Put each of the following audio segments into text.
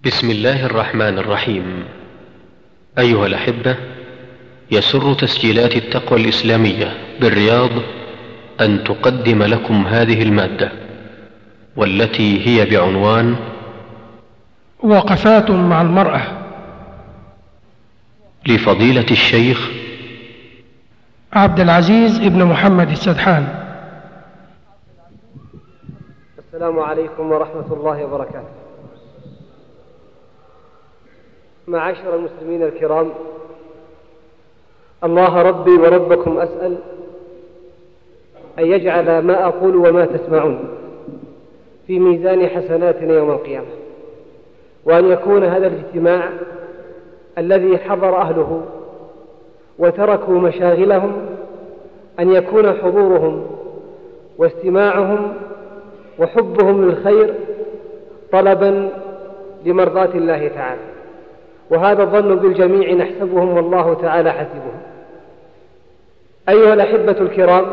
بسم الله الرحمن الرحيم. أيها الأحبة، يسر تسجيلات التقوى الإسلامية بالرياض أن تقدم لكم هذه المادة، والتي هي بعنوان وقفات مع المرأة، لفضيلة الشيخ عبد العزيز ابن محمد السدحان. السلام عليكم ورحمة الله وبركاته. معاشر المسلمين الكرام، الله ربي وربكم أسأل أن يجعل ما أقول وما تسمعون في ميزان حسناتنا يوم القيامة، وأن يكون هذا الاجتماع الذي حضر أهله وتركوا مشاغلهم أن يكون حضورهم واستماعهم وحبهم للخير طلبا لمرضاة الله تعالى، وهذا الظن بالجميع نحسبهم والله تعالى حسبهم. أيها الأحبة الكرام،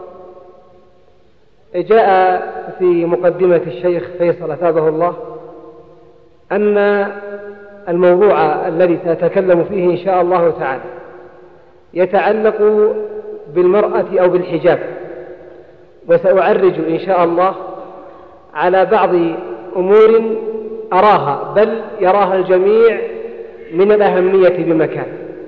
جاء في مقدمة الشيخ فيصل أثابه الله أن الموضوع الذي سأتكلم فيه إن شاء الله تعالى يتعلق بالمرأة أو بالحجاب، وسأعرج إن شاء الله على بعض أمور أراها بل يراها الجميع من الأهمية بمكان.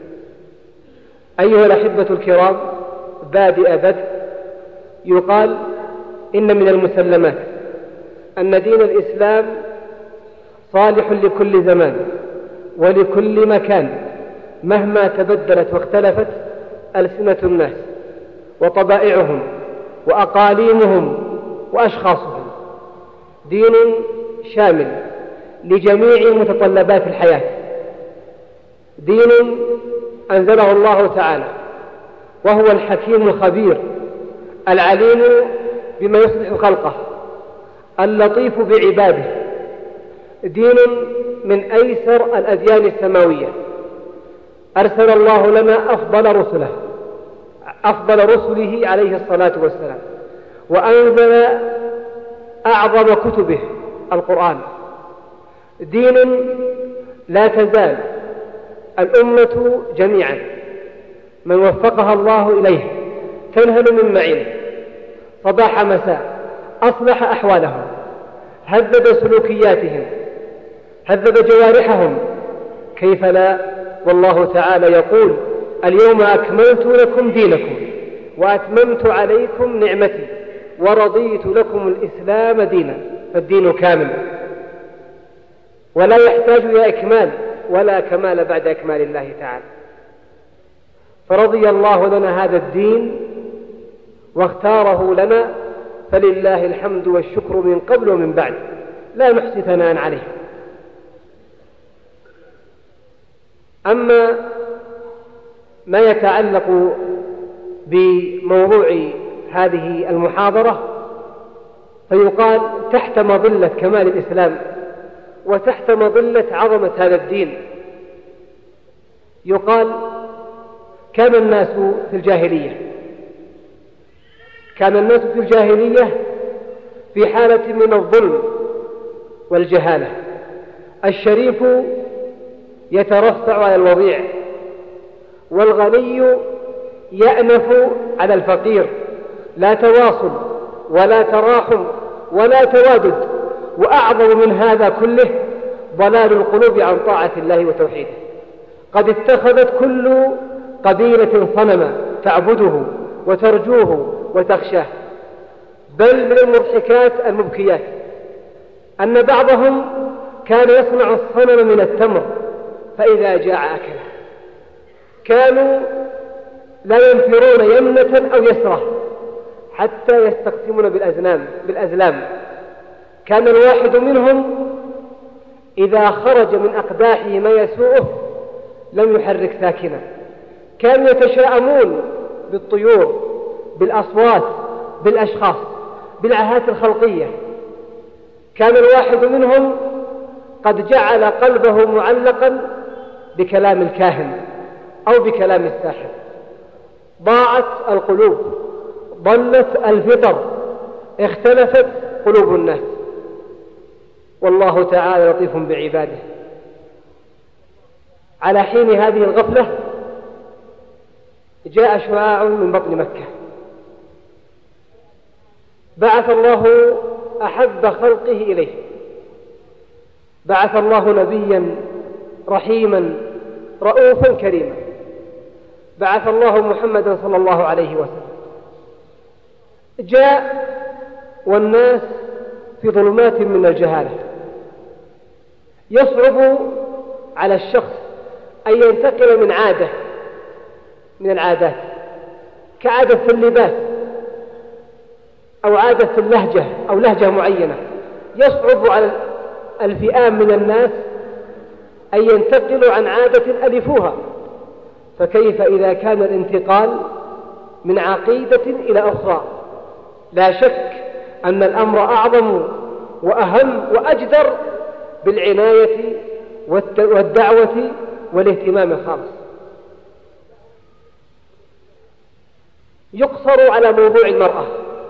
أيها الأحبة الكرام، بادئ بدء يقال إن من المسلمات أن دين الإسلام صالح لكل زمان ولكل مكان مهما تبدلت واختلفت ألسنة الناس وطبائعهم وأقاليمهم وأشخاصهم. دين شامل لجميع متطلبات الحياة، دين أنزله الله تعالى وهو الحكيم الخبير العليم بما يصلح خلقه اللطيف بعباده، دين من أيسر الأديان السماوية. أرسل الله لنا أفضل رسله عليه الصلاة والسلام، وأنزل أعظم كتبه القرآن. دين لا تزال الأمة جميعا من وفقها الله إليه تنهل من معينه صباح مساء، أصلح أحوالهم، هذب سلوكياتهم، هذب جوارحهم، كيف لا؟ والله تعالى يقول: اليوم أكملت لكم دينكم وأتممت عليكم نعمتي ورضيت لكم الإسلام دينا. فالدين كامل ولا يحتاج إلى إكمال ولا كمال بعد إكمال الله تعالى. فرضي الله لنا هذا الدين واختاره لنا، فلله الحمد والشكر من قبل ومن بعد، لا نحصي ثناء عليه. أما ما يتعلق بموضوع هذه المحاضرة فيقال تحت مظلة كمال الإسلام وتحت مظلة عظمة هذا الدين، يقال كان الناس في الجاهلية في حالة من الظلم والجهالة. الشريف يترفع على الوضيع، والغني يأنف على الفقير، لا تواصل ولا تراحم ولا توادد. وأعظم من هذا كله ضلال القلوب عن طاعة الله وتوحيده. قد اتخذت كل قبيلة صنما تعبده وترجوه وتخشاه. بل من المضحكات المبكيات أن بعضهم كان يصنع الصنم من التمر فإذا جاع أكله. كانوا لا ينفرون يمنة أو يسرة حتى يستقسمون بالأزلام. كان الواحد منهم إذا خرج من أقداحه ما يسوءه لم يحرك ساكنا. كانوا يتشاءمون بالطيور، بالأصوات، بالأشخاص، بالعاهات الخلقية. كان الواحد منهم قد جعل قلبه معلقا بكلام الكاهن أو بكلام الساحر. ضاعت القلوب، ضلت الفطر، اختلفت قلوب الناس. والله تعالى لطيف بعباده. على حين هذه الغفلة جاء شعاع من بطن مكة، بعث الله أحب خلقه إليه، بعث الله نبيا رحيما رؤوفا كريما، بعث الله محمدا صلى الله عليه وسلم. جاء والناس في ظلمات من الجهالة، يصعب على الشخص أن ينتقل من عادة من العادات كعادة في اللباس أو عادة في اللهجة أو لهجة معينة، يصعب على الفئام من الناس أن ينتقلوا عن عادة ألفوها، فكيف إذا كان الانتقال من عقيدة إلى أخرى؟ لا شك أن الأمر أعظم وأهم وأجدر بالعناية والدعوة والاهتمام الخالص. يقصر على موضوع المرأة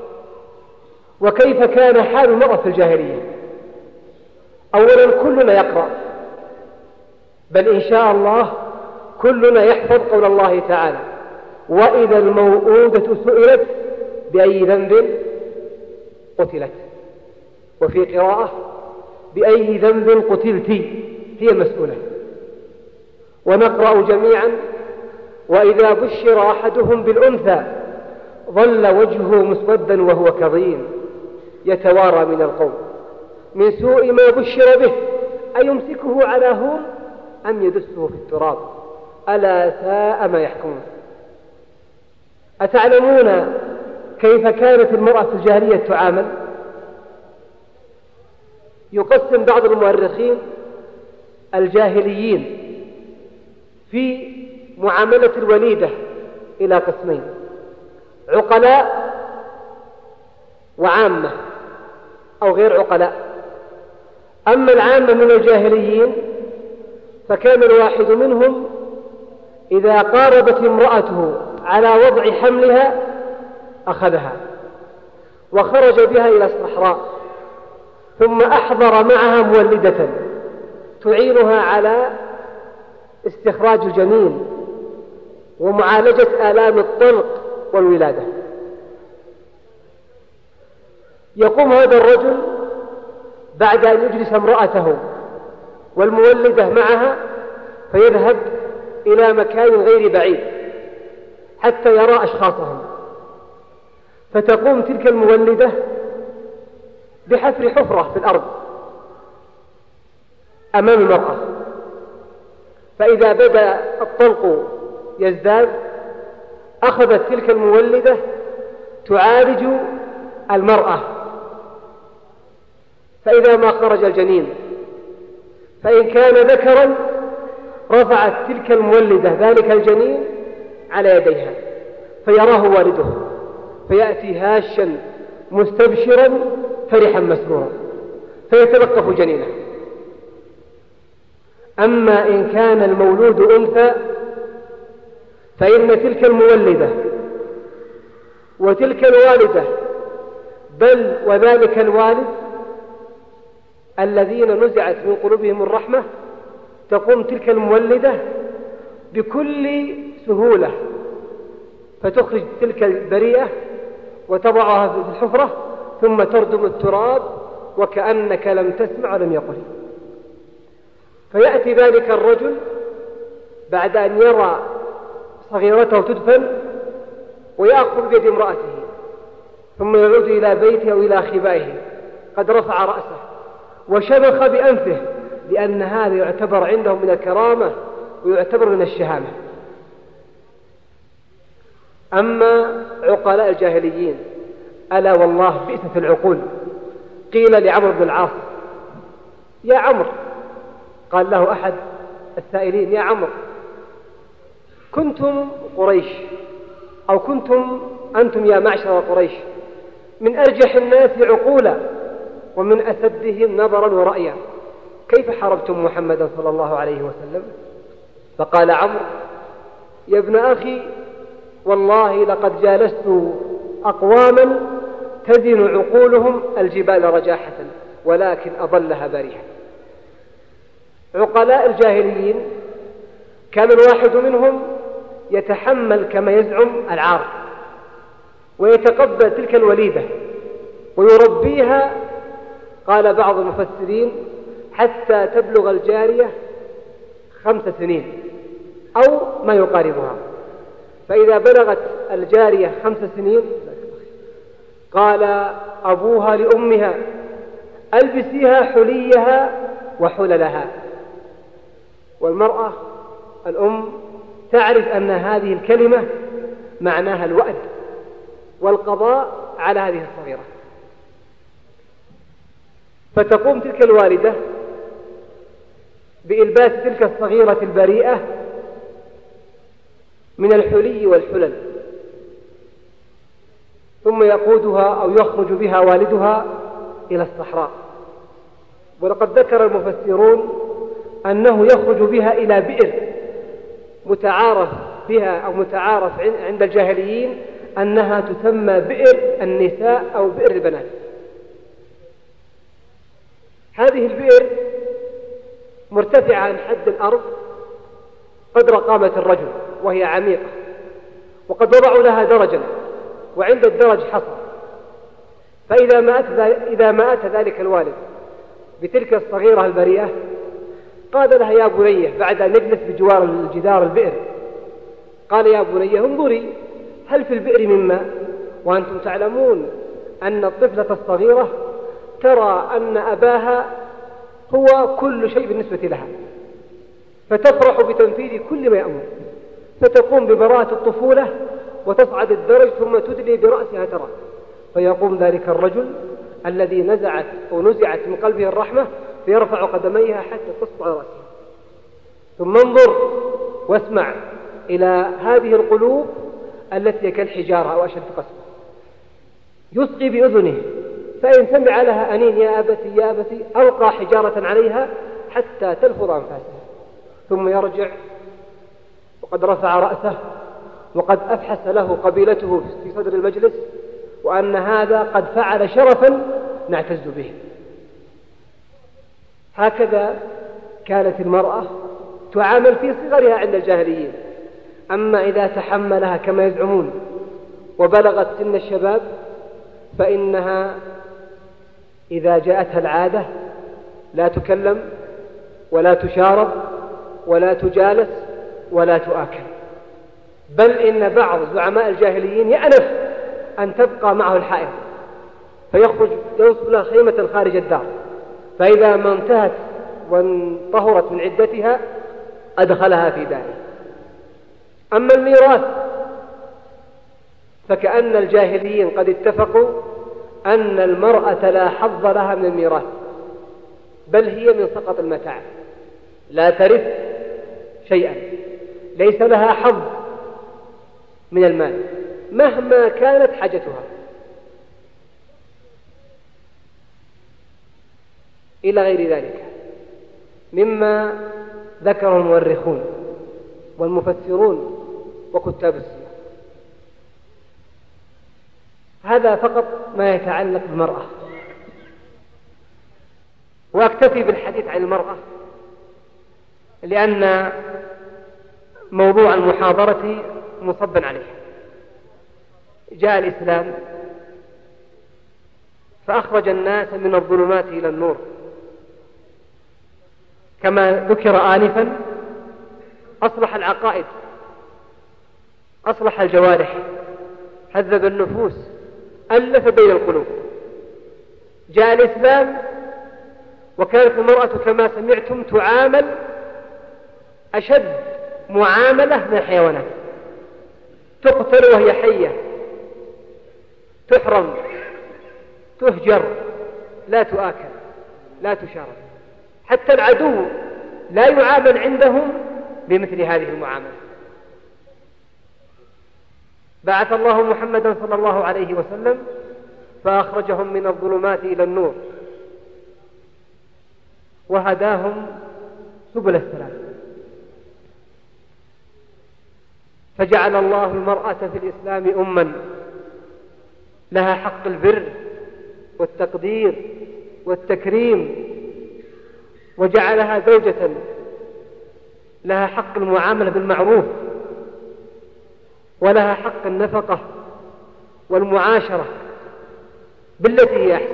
وكيف كان حال المرأة في الجاهلية. أولا كلنا يقرأ، بل إن شاء الله كلنا يحفظ قول الله تعالى: وإذا الموءودة سئلت بأي ذنب قتلت، وفي قراءة بأي ذنب قتلت، هي مسؤولة. ونقرأ جميعا: وإذا بشر أحدهم بالأنثى ظل وجهه مسودا وهو كظيم يتوارى من القوم من سوء ما بشر به أيمسكه على هون أم يدسه في التراب ألا ساء ما يحكمون. أتعلمون كيف كانت المرأة في الجاهلية تعامل؟ يقسم بعض المؤرخين الجاهليين في معاملة الوليدة إلى قسمين: عقلاء وعامة أو غير عقلاء. أما العامة من الجاهليين فكان الواحد منهم إذا قاربت امرأته على وضع حملها أخذها وخرج بها إلى الصحراء، ثم أحضر معها مولدة تعينها على استخراج الجنين ومعالجة آلام الطلق والولادة. يقوم هذا الرجل بعد أن يجلس امرأته والمولدة معها فيذهب إلى مكان غير بعيد حتى يرى أشخاصهم، فتقوم تلك المولدة بحفر حفرة في الأرض أمام المرأة، فإذا بدأ الطلق يزداد أخذت تلك المولدة تعالج المرأة، فإذا ما خرج الجنين فإن كان ذكرا رفعت تلك المولدة ذلك الجنين على يديها فيراه والده فيأتي هاشا مستبشرا فرحا مسرورا فيتلقف جنينه. أما إن كان المولود أنثى فإن تلك المولدة وتلك الوالدة بل وذلك الوالد الذين نزعت من قلوبهم الرحمة تقوم تلك المولدة بكل سهولة فتخرج تلك البريئة وتضعها في الحفرة ثم تردم التراب وكأنك لم تسمع ولم يقل. فيأتي ذلك الرجل بعد أن يرى صغيرته تدفن ويأخذ بيد امرأته ثم يعود إلى بيته أو إلى خبائه قد رفع رأسه وشبخ بأنفه، لأن هذا يعتبر عندهم من الكرامة ويعتبر من الشهامة. أما عقلاء الجاهليين ألا والله بئست العقول. قيل لعمرو بن العاص: يا عمرو، قال له أحد السائلين: يا عمرو، كنتم قريش أو كنتم أنتم يا معشر قريش من أرجح الناس عقولا ومن أسدهم نظرا ورأيا، كيف حاربتم محمدا صلى الله عليه وسلم؟ فقال عمرو: يا ابن أخي، والله لقد جالست أقواما تزن عقولهم الجبال رجاحة ولكن أضلها بريئا. عقلاء الجاهليين كان الواحد منهم يتحمل كما يزعم العار ويتقبل تلك الوليدة ويربيها، قال بعض المفسرين حتى تبلغ الجارية 5 سنين أو ما يقاربها. فإذا بلغت الجارية 5 سنين قال أبوها لأمها ألبسيها حليها وحللها. والمرأة الأم تعرف أن هذه الكلمة معناها الوأد والقضاء على هذه الصغيرة، فتقوم تلك الوالدة بإلباس تلك الصغيرة البريئة من الحلي والحلل، ثم يقودها أو يخرج بها والدها إلى الصحراء. ولقد ذكر المفسرون أنه يخرج بها إلى بئر متعارف بها أو متعارف عند الجاهليين أنها تسمى بئر النساء أو بئر البنات. هذه البئر مرتفعة عن حد الأرض قدر قامة الرجل وهي عميقة، وقد وضعوا لها درجا وعند الدرج حصى. فإذا ما أتى ذلك الوالد بتلك الصغيرة البريئة قال لها يا بنية بعد أن يجلس بجوار الجدار البئر، قال يا بنية انظري هل في البئر من ماء؟ وأنتم تعلمون أن الطفلة الصغيرة ترى أن أباها هو كل شيء بالنسبة لها، فتفرح بتنفيذ كل ما يأمر، فتقوم ببراءة الطفولة وتصعد الدرج ثم تدلي برأسها ترى. فيقوم ذلك الرجل الذي نزعت من قلبه الرحمة فيرفع قدميها حتى تصبع رأسها. ثم انظر واسمع إلى هذه القلوب التي كالحجارة أو أشد قسوة، يصغي بأذنه فإن سمع لها أنين يا أبتي يا أبتي ألقى حجارة عليها حتى تلفظ أنفاسها، ثم يرجع وقد رفع رأسه وقد أفحس له قبيلته في صدر المجلس وأن هذا قد فعل شرفا نعتز به. هكذا كانت المرأة تعامل في صغرها عند الجاهليين. أما إذا تحملها كما يزعمون وبلغت سن الشباب فإنها إذا جاءتها العادة لا تكلم ولا تشارب ولا تجالس ولا تؤكل، بل إن بعض زعماء الجاهليين يأنف أن تبقى معه الحائض فيخرج ينصب لها خيمة خارج الدار، فإذا ما انتهت وانطهرت من عدتها أدخلها في داره. أما الميراث فكأن الجاهليين قد اتفقوا أن المرأة لا حظ لها من الميراث، بل هي من سقط المتاع، لا ترث شيئا، ليس لها حظ من المال مهما كانت حاجتها. إلى غير ذلك مما ذكره المؤرخون والمفسرون وكتاب السير. هذا فقط ما يتعلق بالمرأة، وأكتفي بالحديث عن المرأة لأن موضوع المحاضرة مصب عليه. جاء الإسلام فأخرج الناس من الظلمات إلى النور، كما ذكر آنفا أصلح العقائد، أصلح الجوارح، هذب النفوس، ألف بين القلوب. جاء الإسلام وكانت المرأة كما سمعتم تعامل أشد معاملة من الحيوانات، تقتل وهي حية، تحرم، تهجر، لا تؤكل، لا تشارك. حتى العدو لا يعامل عندهم بمثل هذه المعاملة. بعث الله محمدا صلى الله عليه وسلم فأخرجهم من الظلمات إلى النور وهداهم سبل السلام، فجعل الله المرأة في الإسلام أما لها حق البر والتقدير والتكريم، وجعلها زوجة لها حق المعاملة بالمعروف، ولها حق النفقة والمعاشرة بالتي هي أحسن.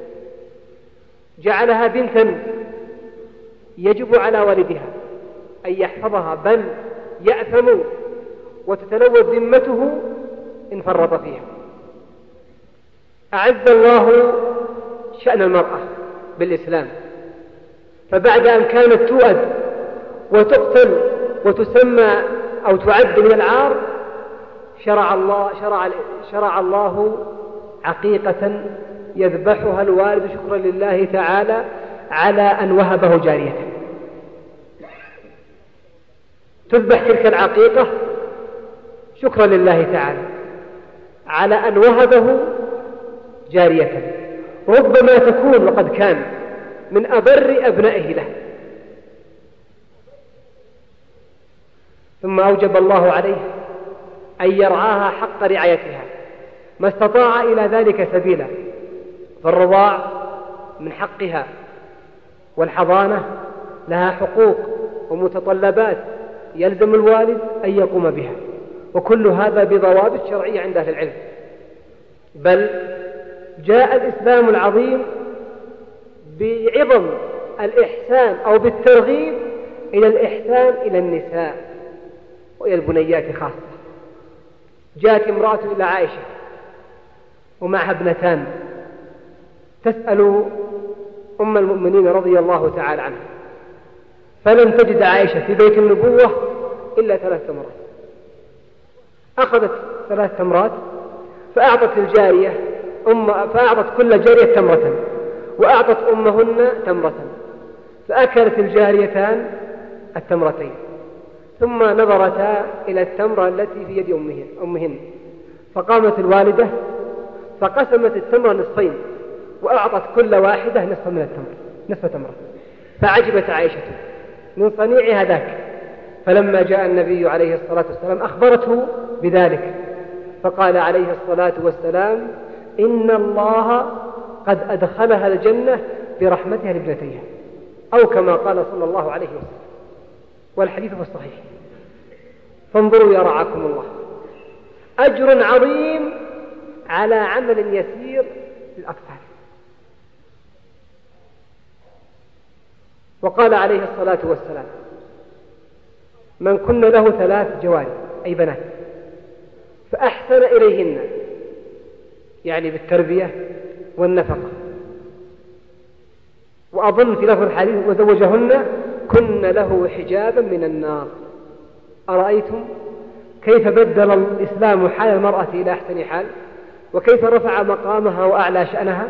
جعلها بنتا يجب على والدها أن يحفظها، بل يأثم وتتلوث ذمته إن فرط فيها. أعز الله شأن المرأة بالإسلام، فبعد أن كانت تؤد وتقتل وتسمى أو تعد من العار، شرع الله عقيقة يذبحها الوالد شكرا لله تعالى على أن وهبه جارية. تذبح تلك العقيقة شكرا لله تعالى على أن وهبه جارية، ربما تكون وقد كان من أبر أبنائه له. ثم أوجب الله عليه أن يرعاها حق رعايتها ما استطاع إلى ذلك سبيلا، فالرضاع من حقها، والحضانة لها حقوق ومتطلبات يلزم الوالد أن يقوم بها، وكل هذا بضوابط شرعية عند أهل العلم. بل جاء الإسلام العظيم بعظم الإحسان أو بالترغيب إلى الإحسان إلى النساء وإلى البنيات خاصة. جاءت امرأة إلى عائشة ومعها ابنتان تسأل أم المؤمنين رضي الله تعالى عنها، فلم تجد عائشة في بيت النبوة إلا 3 تمرات. أخذت 3 تمرات فأعطت الجارية فأعطت كل جارية تمرة، وأعطت أمهن تمرة، فأكلت الجاريتان التمرتين، ثم نظرتا إلى التمرة التي في يد أمهن، فقامت الوالدة فقسمت التمرة نصفين، وأعطت كل واحدة نصف تمرة. فعجبت عائشة من صنيع هذاك، فلما جاء النبي عليه الصلاة والسلام أخبرته بذلك، فقال عليه الصلاة والسلام: إن الله قد أدخلها الجنة برحمتها لابنتيها، أو كما قال صلى الله عليه وسلم، والحديث في الصحيح. فانظروا يا رعاكم الله، أجر عظيم على عمل يسير للأطفال. وقال عليه الصلاة والسلام: من كن له 3 جواري أي بنات فأحسن إليهن، يعني بالتربية والنفقة، وأظن في لفظ الحديث: وزوجهن كن له حجابا من النار. أرأيتم كيف بدل الإسلام حال المرأة إلى أحسن حال، وكيف رفع مقامها وأعلى شأنها،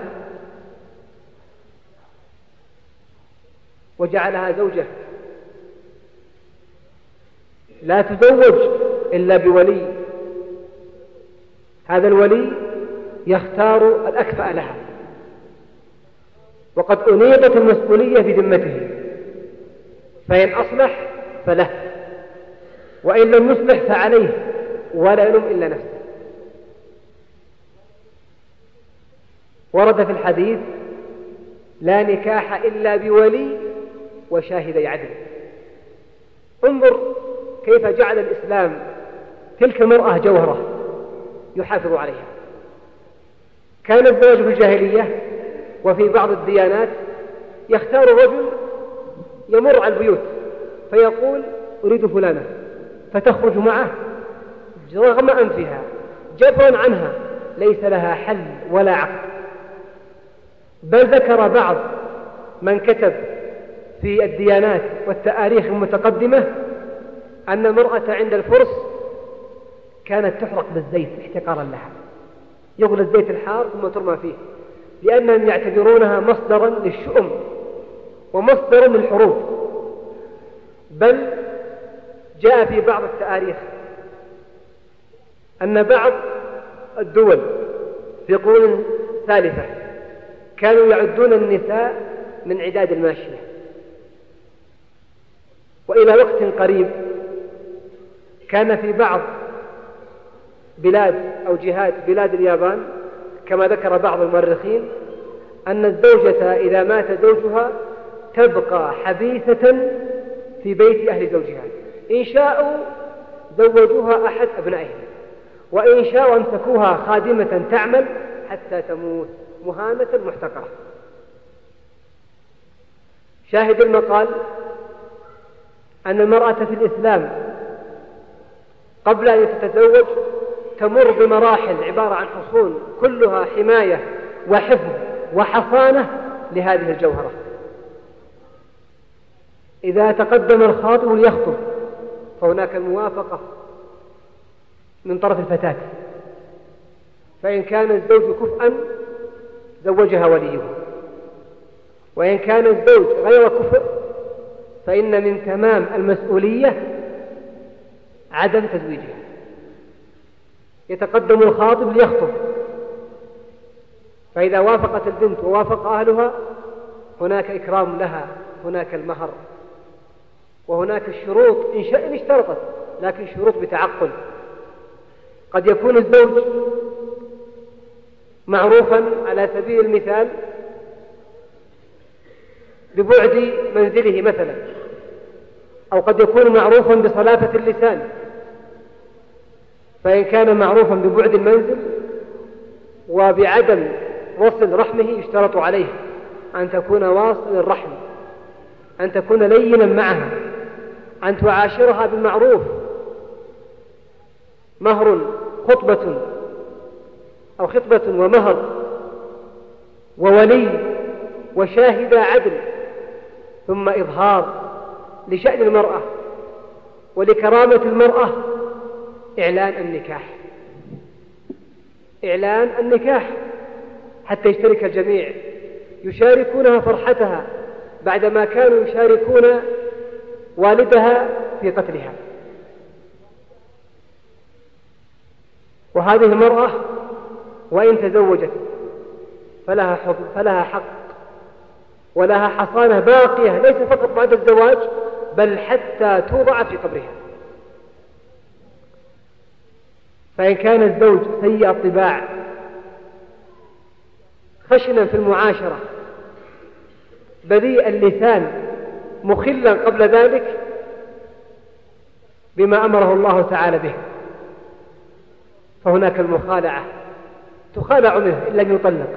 وجعلها زوجة لا تزوج إلا بولي. هذا الولي يختار الأكفأ لها، وقد أنيطت المسؤولية بذمته، فإن أصلح فله، وإن لم يصلح فعليه، ولا يلوم إلا نفسه. ورد في الحديث: لا نكاح إلا بولي وشاهدي عدل. انظر كيف جعل الإسلام تلك المرأة جوهرة يحافظ عليها. كان الزواج في الجاهلية وفي بعض الديانات يختار رجل يمر على البيوت فيقول: أريد فلانة، فتخرج معه رغم أنفها جبرا عنها، ليس لها حل ولا عقد. بل ذكر بعض من كتب في الديانات والتاريخ المتقدمة أن المرأة عند الفرس كانت تحرق بالزيت احتقارا لها، يغلى الزيت الحار ثم ترمى فيه، لأنهم يعتبرونها مصدرا للشؤم ومصدرا للحروب. بل جاء في بعض التاريخ أن بعض الدول في قرون ثالثة كانوا يعدون النساء من عداد الماشية. وإلى وقت قريب كان في بعض بلاد أو جهات بلاد اليابان، كما ذكر بعض المؤرخين، أن الزوجة إذا مات زوجها تبقى حبيسة في بيت أهل زوجها، إن شاءوا زوجوها أحد أبنائهم، وإن شاءوا أمسكوها خادمة تعمل حتى تموت مهانة محتقرة. شاهد المقال أن المرأة في الإسلام قبل أن تتزوج تمر بمراحل عبارة عن حصون كلها حماية وحفظ وحصانة لهذه الجوهرة. إذا تقدم الخاطب ليخطب فهناك الموافقة من طرف الفتاة، فإن كان الزوج كفءا زوجها وليه، وإن كان الزوج غير كفء فإن من تمام المسؤولية عدم تزويجها. يتقدم الخاطب ليخطب، فإذا وافقت البنت ووافق أهلها هناك إكرام لها، هناك المهر، وهناك الشروط إن اشترطت، لكن شروط بتعقل. قد يكون الزوج معروفا على سبيل المثال ببعد منزله مثلا، أو قد يكون معروفا بصلافة اللسان، فإن كان معروفا ببعد المنزل وبعدم وصل رحمه يشترط عليه أن تكون واصل الرحم، أن تكون لينا معها، أن تعاشرها بالمعروف، مهر خطبة أو خطبة ومهر وولي وشاهد عدل، ثم إظهار لشأن المرأة ولكرامة المرأة، إعلان النكاح حتى يشترك الجميع، يشاركونها فرحتها بعدما كانوا يشاركون والدها في قتلها. وهذه المرأة وإن تزوجت فلها حق ولها حصانة باقية، ليس فقط بعد الزواج بل حتى توضع في قبرها. فإن كان الزوج سيء الطباع خشنا في المعاشرة بذيء اللسان مخلا قبل ذلك بما أمره الله تعالى به، فهناك المخالعة، تخالع منه إن لم يطلق.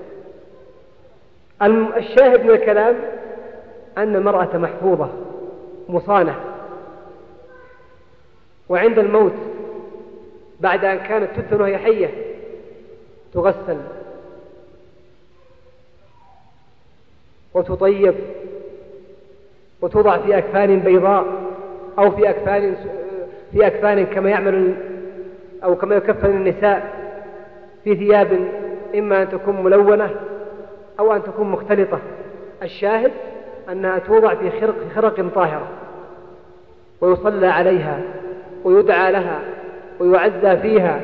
الشاهد من الكلام أن المرأة محفوظة مصانة، وعند الموت بعد أن كانت تدفن وهي حية تغسل وتطيب وتوضع في أكفان بيضاء أو في أكفان كما يعمل أو كما يكفن النساء في ثياب إما أن تكون ملونة أو أن تكون مختلطة. الشاهد أنها توضع في خرق طاهرة ويصلى عليها ويدعى لها ويعزى فيها.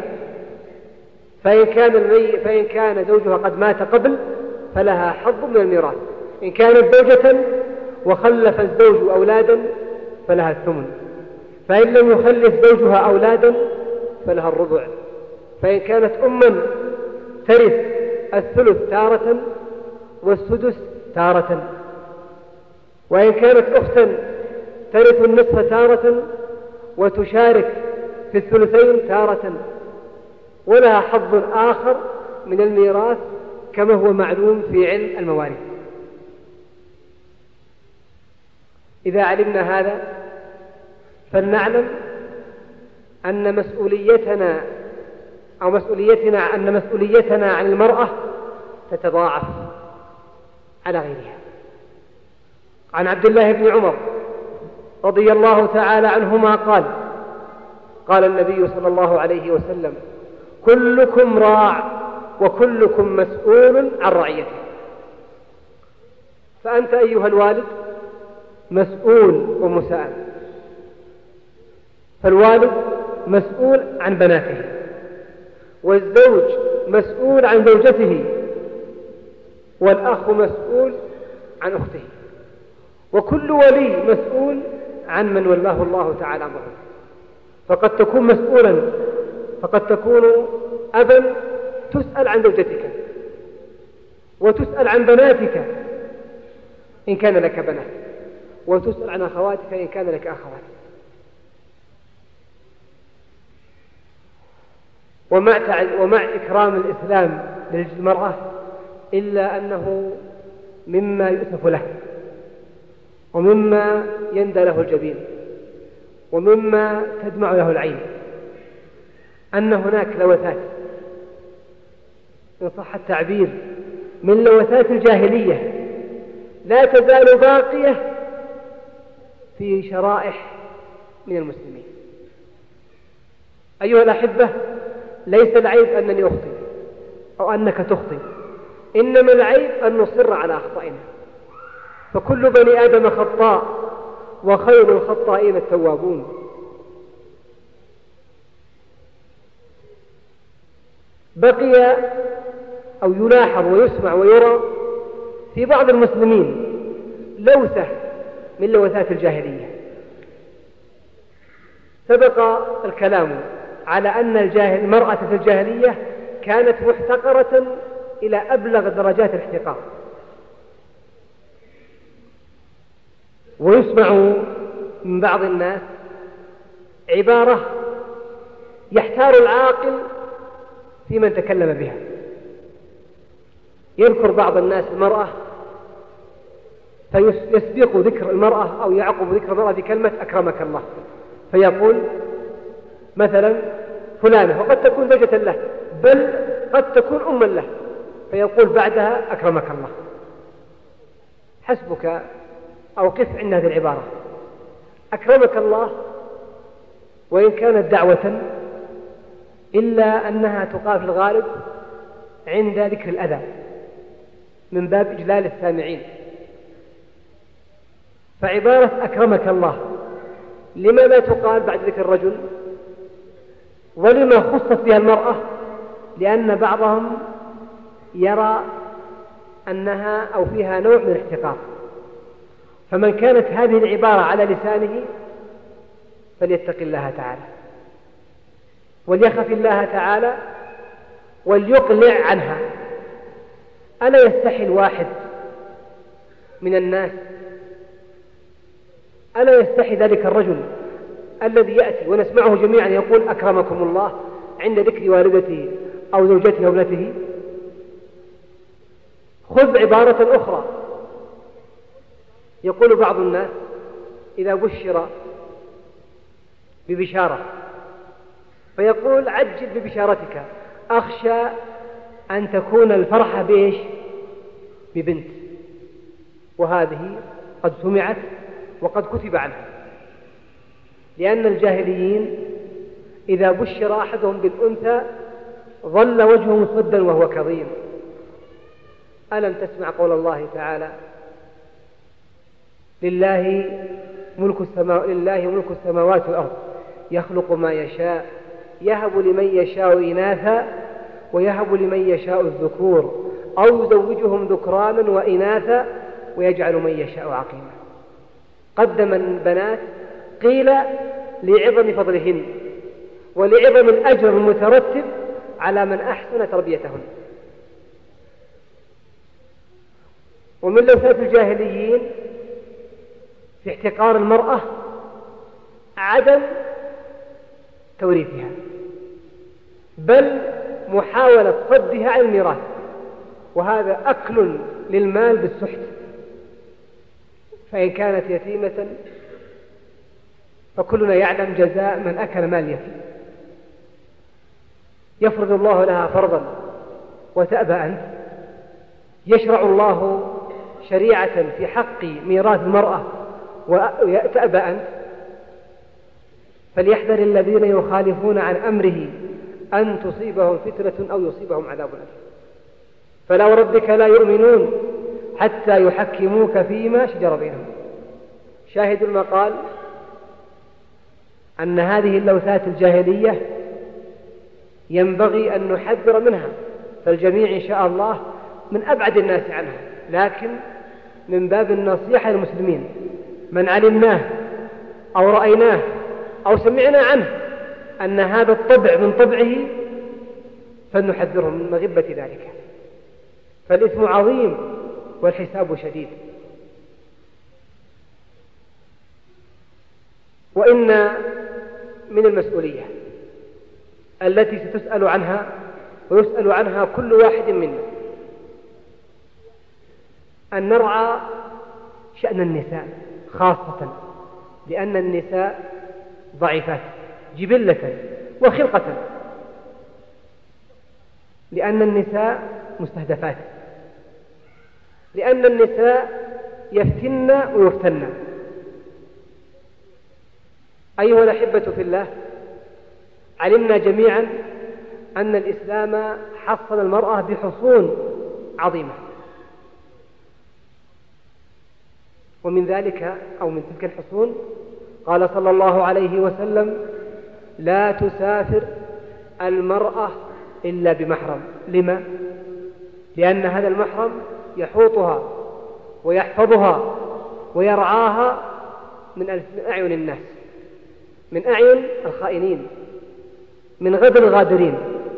فإن كان زوجها قد مات قبل فلها حظ من الميراث، إن كانت زوجة وخلف الزوج أولادا فلها الثمن، فإن لم يخلف زوجها أولادا فلها الربع، فإن كانت أما ترث الثلث تارة والسدس تارة، وإن كانت أختا ترث النصف تارة وتشارك في الثلثين تارة، ولها حظ آخر من الميراث كما هو معلوم في علم المواريث. إذا علمنا هذا فلنعلم أن مسؤوليتنا عن المرأة تتضاعف على غيرها. عن عبد الله بن عمر رضي الله تعالى عنهما قال النبي صلى الله عليه وسلم: كلكم راع وكلكم مسؤول عن رعيته. فأنت أيها الوالد مسؤول ومساءل، فالوالد مسؤول عن بناته، والزوج مسؤول عن زوجته، والأخ مسؤول عن أخته، وكل ولي مسؤول عن من ولاه الله تعالى أمره. فقد تكون مسؤولا، فقد تكون أبا تسأل عن زوجتك، وتسأل عن بناتك إن كان لك بنات، وتسأل عن أخواتك إن كان لك أخوات. ومع إكرام الإسلام للمرأة إلا أنه مما يؤسف له، ومما يندى له الجبين، ومما تدمع له العين، أن هناك لوثات إن صح التعبير من لوثات الجاهلية لا تزال باقية في شرائح من المسلمين. أيها الأحبة، ليس العيب أنني أخطئ أو أنك تخطئ، إنما العيب أن نصر على أخطائنا، فكل بني آدم خطاء وخير الخطائين التوابون. بقي أو يلاحظ ويسمع ويرى في بعض المسلمين لوثة من لوثات الجاهلية. سبق الكلام على أن المرأة في الجاهلية كانت محتقرة إلى أبلغ درجات الاحتقار، ويسمع من بعض الناس عبارة يحتار العاقل في من تكلم بها. يذكر بعض الناس المرأة فيسبق ذكر المرأة أو يعقب ذكر المرأة بكلمة أكرمك الله، فيقول مثلا فلانة، وقد تكون زوجة له بل قد تكون أما له، فيقول بعدها أكرمك الله. حسبك أو قف عند هذه العبارة. أكرمك الله وإن كانت دعوة إلا أنها تقال في الغالب عند ذكر الأذى من باب إجلال السامعين. فعبارة أكرمك الله لما لا تقال بعد ذكر الرجل؟ ولما خصت بها المرأة؟ لأن بعضهم يرى أنها أو فيها نوع من الاحتقار، فمن كانت هذه العبارة على لسانه فليتق الله تعالى وليخف الله تعالى وليقلع عنها. ألا يستحي الواحد من الناس؟ ألا يستحي ذلك الرجل الذي يأتي ونسمعه جميعا يقول أكرمكم الله عند ذكر والدته أو زوجته أو ابنته؟ خذ عبارة أخرى. يقول بعض الناس إذا بشر ببشارة فيقول عجل ببشارتك، أخشى أن تكون الفرحة بإيش؟ ببنت. وهذه قد سمعت وقد كتب عنها، لأن الجاهليين إذا بشر أحدهم بالأنثى ظل وجهه مسودا وهو كظيم. ألم تسمع قول الله تعالى لله ملك السماوات والأرض يخلق ما يشاء يهب لمن يشاء إناثا ويهب لمن يشاء الذكور أو يزوجهم ذكرانا وإناثا ويجعل من يشاء عقيما. قدم البنات قيل لعظم فضلهن ولعظم الأجر المترتب على من أحسن تربيتهن. ومن لوثات الجاهليين في احتقار المرأة عدم توريثها، بل محاولة صدها عن الميراث، وهذا أكل للمال بالسحت. فإن كانت يتيمة فكلنا يعلم جزاء من أكل مال يتيم. يفرض الله لها فرضا وتأبى أنت. يشرع الله شريعة في حق ميراث المرأة وتأبى أنت. فليحذر الذين يخالفون عن أمره أن تصيبهم فتنة أو يصيبهم عذاب أليم. فلا وربك لا يؤمنون حتى يحكموك فيما شجر بينهم. شاهد المقال أن هذه اللوثات الجاهلية ينبغي أن نحذر منها، فالجميع إن شاء الله من أبعد الناس عنها، لكن من باب النصيحة للمسلمين من علمناه أو رأيناه أو سمعنا عنه أن هذا الطبع من طبعه فلنحذره من مغبة ذلك. فالإثم عظيم والحساب شديد. وإن من المسؤولية التي ستسأل عنها ويسأل عنها كل واحد منا أن نرعى شأن النساء خاصة، لأن النساء ضعيفات جبلة وخلقة، لأن النساء مستهدفات، لأن النساء يفتن ويفتن. أيها الأحبة في الله، علمنا جميعا أن الإسلام حصن المرأة بحصون عظيمة، ومن ذلك أو من تلك الحصون قال صلى الله عليه وسلم: لا تسافر المرأة إلا بمحرم. لما؟ لأن هذا المحرم يحوطها ويحفظها ويرعاها من أعين الناس، من أعين الخائنين، من غد الغادرين.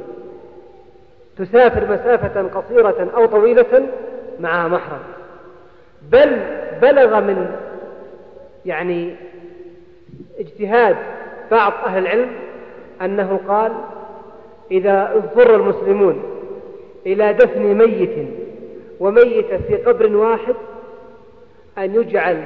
تسافر مسافة قصيرة أو طويلة معها محرم، بل بلغ من اجتهاد بعض أهل العلم أنه قال: إذا اضطر المسلمون إلى دفن ميت وميت في قبر واحد أن يجعل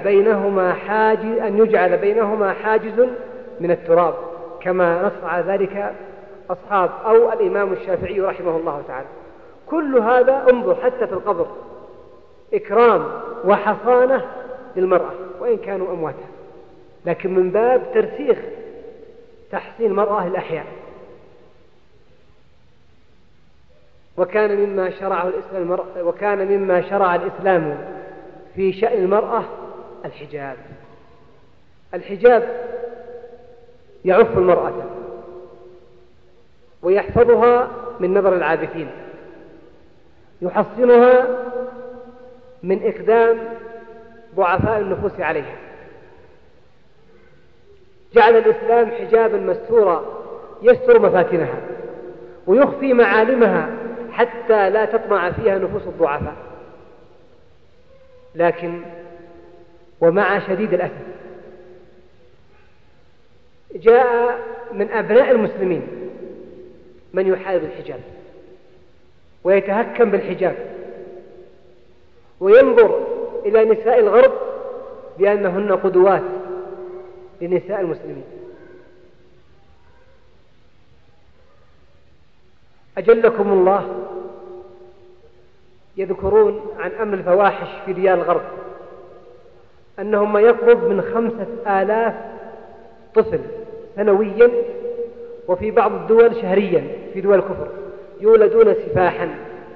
بينهما حاجز من التراب، كما نص على ذلك أصحاب أو الإمام الشافعي رحمه الله تعالى. كل هذا انظر حتى في القبر إكرام وحصانة للمرأة وإن كانوا أمواتا، لكن من باب ترسيخ تحصين المرأة للأحياء. وكان مما شرع الإسلام في شأن المرأة الحجاب يعف المرأة ويحفظها من نظر العابثين، يحصنها من إقدام ضعفاء النفوس عليها. جعل الإسلام حجابا مستورا يستر مفاتنها ويخفي معالمها حتى لا تطمع فيها نفوس الضعفاء. لكن ومع شديد الأسف جاء من أبناء المسلمين من يحارب الحجاب ويتهكم بالحجاب وينظر إلى نساء الغرب بأنهن قدوات لنساء المسلمين. أجلكم الله يذكرون عن أمر الفواحش في ديار الغرب أنهم ما يقرب من 5000 طفل سنويا، وفي بعض الدول شهريا في دول الكفر يولدون سفاحا.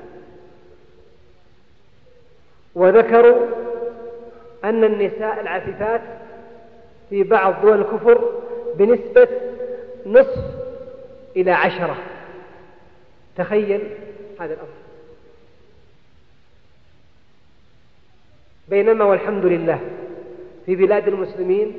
وذكروا أن النساء العفيفات في بعض دول الكفر بنسبة 0.5 إلى 10. تخيل هذا الأمر. بينما والحمد لله في بلاد المسلمين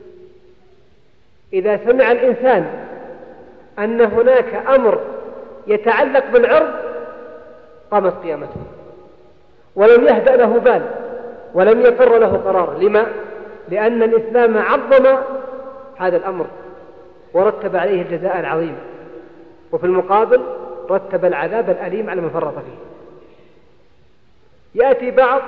إذا سمع الإنسان أن هناك أمر يتعلق بالعرض قامت قيامته، ولم يهدأ له بال ولم يقر له قرار. لما؟ لأن الإسلام عظم هذا الأمر ورتب عليه الجزاء العظيم، وفي المقابل رتب العذاب الأليم على من فرط فيه. يأتي بعض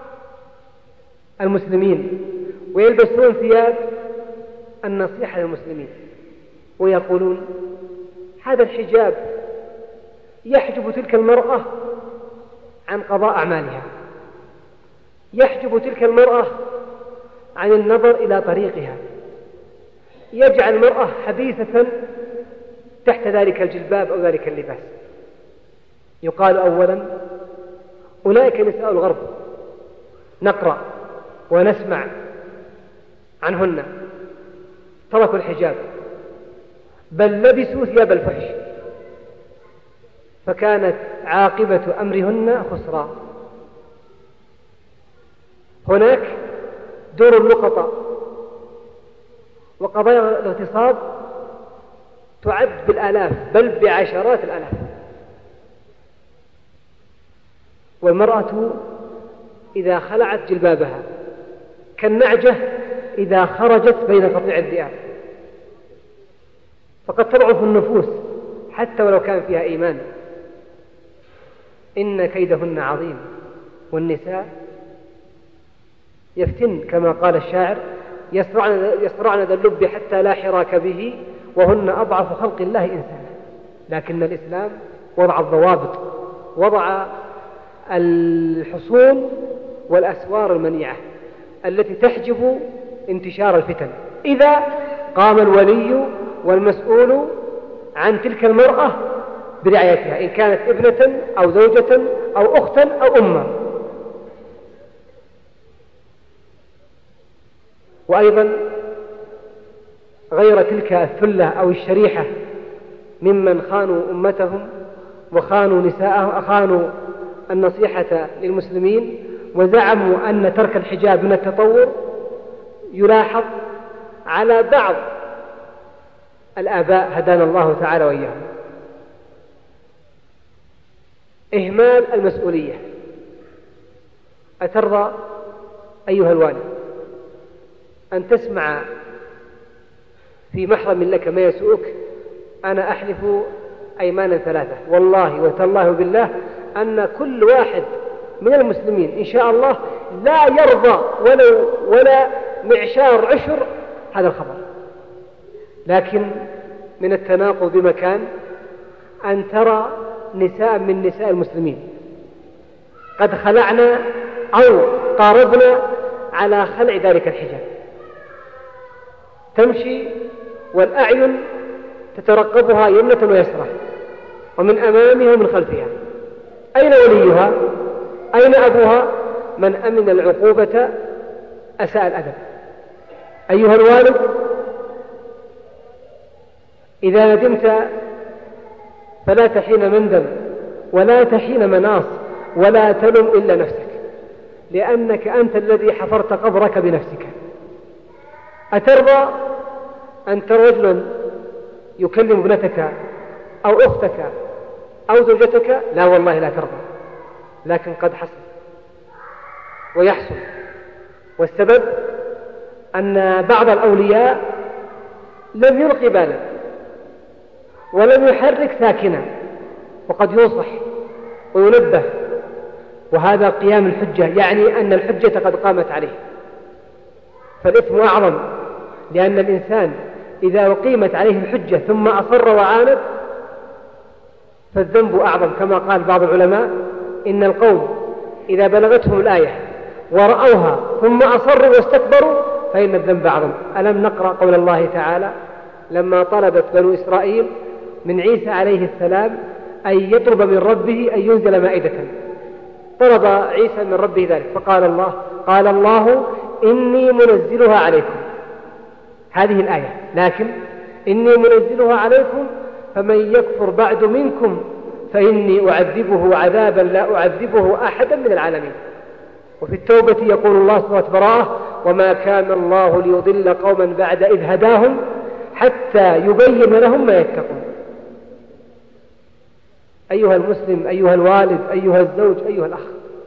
المسلمين ويلبسون ثياب النصيحة للمسلمين ويقولون هذا الحجاب يحجب تلك المرأة عن قضاء أعمالها، يحجب تلك المرأة عن النظر إلى طريقها، يجعل المرأة حبيسة تحت ذلك الجلباب أو ذلك اللباس. يقال أولا أولئك نساء الغرب نقرأ ونسمع عنهن تركوا الحجاب بل لبسوا ثياب الفحش، فكانت عاقبة أمرهن خسران. هناك دور اللقطة وقضايا الاغتصاب تعد بالآلاف بل بعشرات الآلاف. والمرأة إذا خلعت جلبابها كالنعجة إذا خرجت بين قطيع الذئاب، فقد تضعف النفوس حتى ولو كان فيها إيمان. إن كيدهن عظيم، والنساء يفتن كما قال الشاعر: يصرعن ذا اللب حتى لا حراك به، وهن أضعف خلق الله إنسانا. لكن الإسلام وضع الضوابط، وضع الحصون والأسوار المنيعة التي تحجب انتشار الفتن. إذا قام الولي والمسؤول عن تلك المرأة برعايتها، إن كانت ابنة أو زوجة أو أختا أو أما. وأيضا غير تلك الثلة أو الشريحة ممن خانوا أمتهم وخانوا نساءهم، خانوا النصيحة للمسلمين، وزعموا أن ترك الحجاب من التطور، يلاحظ على بعض الآباء هدانا الله تعالى وإياهم إهمال المسؤولية. أترضى أيها الوالد أن تسمع في محرم لك ما يسوءك؟ أنا أحلف أيمانا ثلاثة، والله وتالله وبالله أن كل واحد من المسلمين إن شاء الله لا يرضى ولا معشار عشر هذا الخبر. لكن من التناقض بمكان أن ترى نساء من نساء المسلمين قد خلعنا أو قاربنا على خلع ذلك الحجاب، تمشي والأعين تترقبها يمنة ويسرى ومن أمامها ومن خلفها. أين وليها؟ أين أبوها؟ من أمن العقوبة أساء الأدب. أيها الوالد، إذا ندمت فلا تحين مندم ولا تحين مناص ولا تلم إلا نفسك، لأنك أنت الذي حفرت قبرك بنفسك. أترضى أن ترى رجلا يكلم ابنتك أو أختك أو زوجتك؟ لا والله لا ترضى، لكن قد حصل ويحصل. والسبب أن بعض الأولياء لم يلقي بالا ولم يحرك ساكنا، وقد ينصح وينبه، وهذا قيام الحجة، يعني أن الحجة قد قامت عليه، فالإثم أعظم، لأن الإنسان إذا أقيمت عليه الحجة ثم أصر وعاند فالذنب أعظم، كما قال بعض العلماء: إن القوم إذا بلغتهم الآية ورأوها ثم أصروا واستكبروا فإن الذنب أعظم. ألم نقرأ قول الله تعالى لما طلبت بنو إسرائيل من عيسى عليه السلام أن يطلب من ربه أن ينزل مائدة، طلب عيسى من ربه ذلك، فقال قال الله إني منزلها عليكم، هذه الآية، لكن إني منزلها عليكم فمن يكفر بعد منكم فإني أعذبه عذابا لا أعذبه أحدا من العالمين. وفي التوبة يقول الله سورة براءة: وما كان الله ليضل قوما بعد إذ هداهم حتى يبين لهم ما يتقون. أيها المسلم، أيها الوالد، أيها الزوج، أيها الأخ،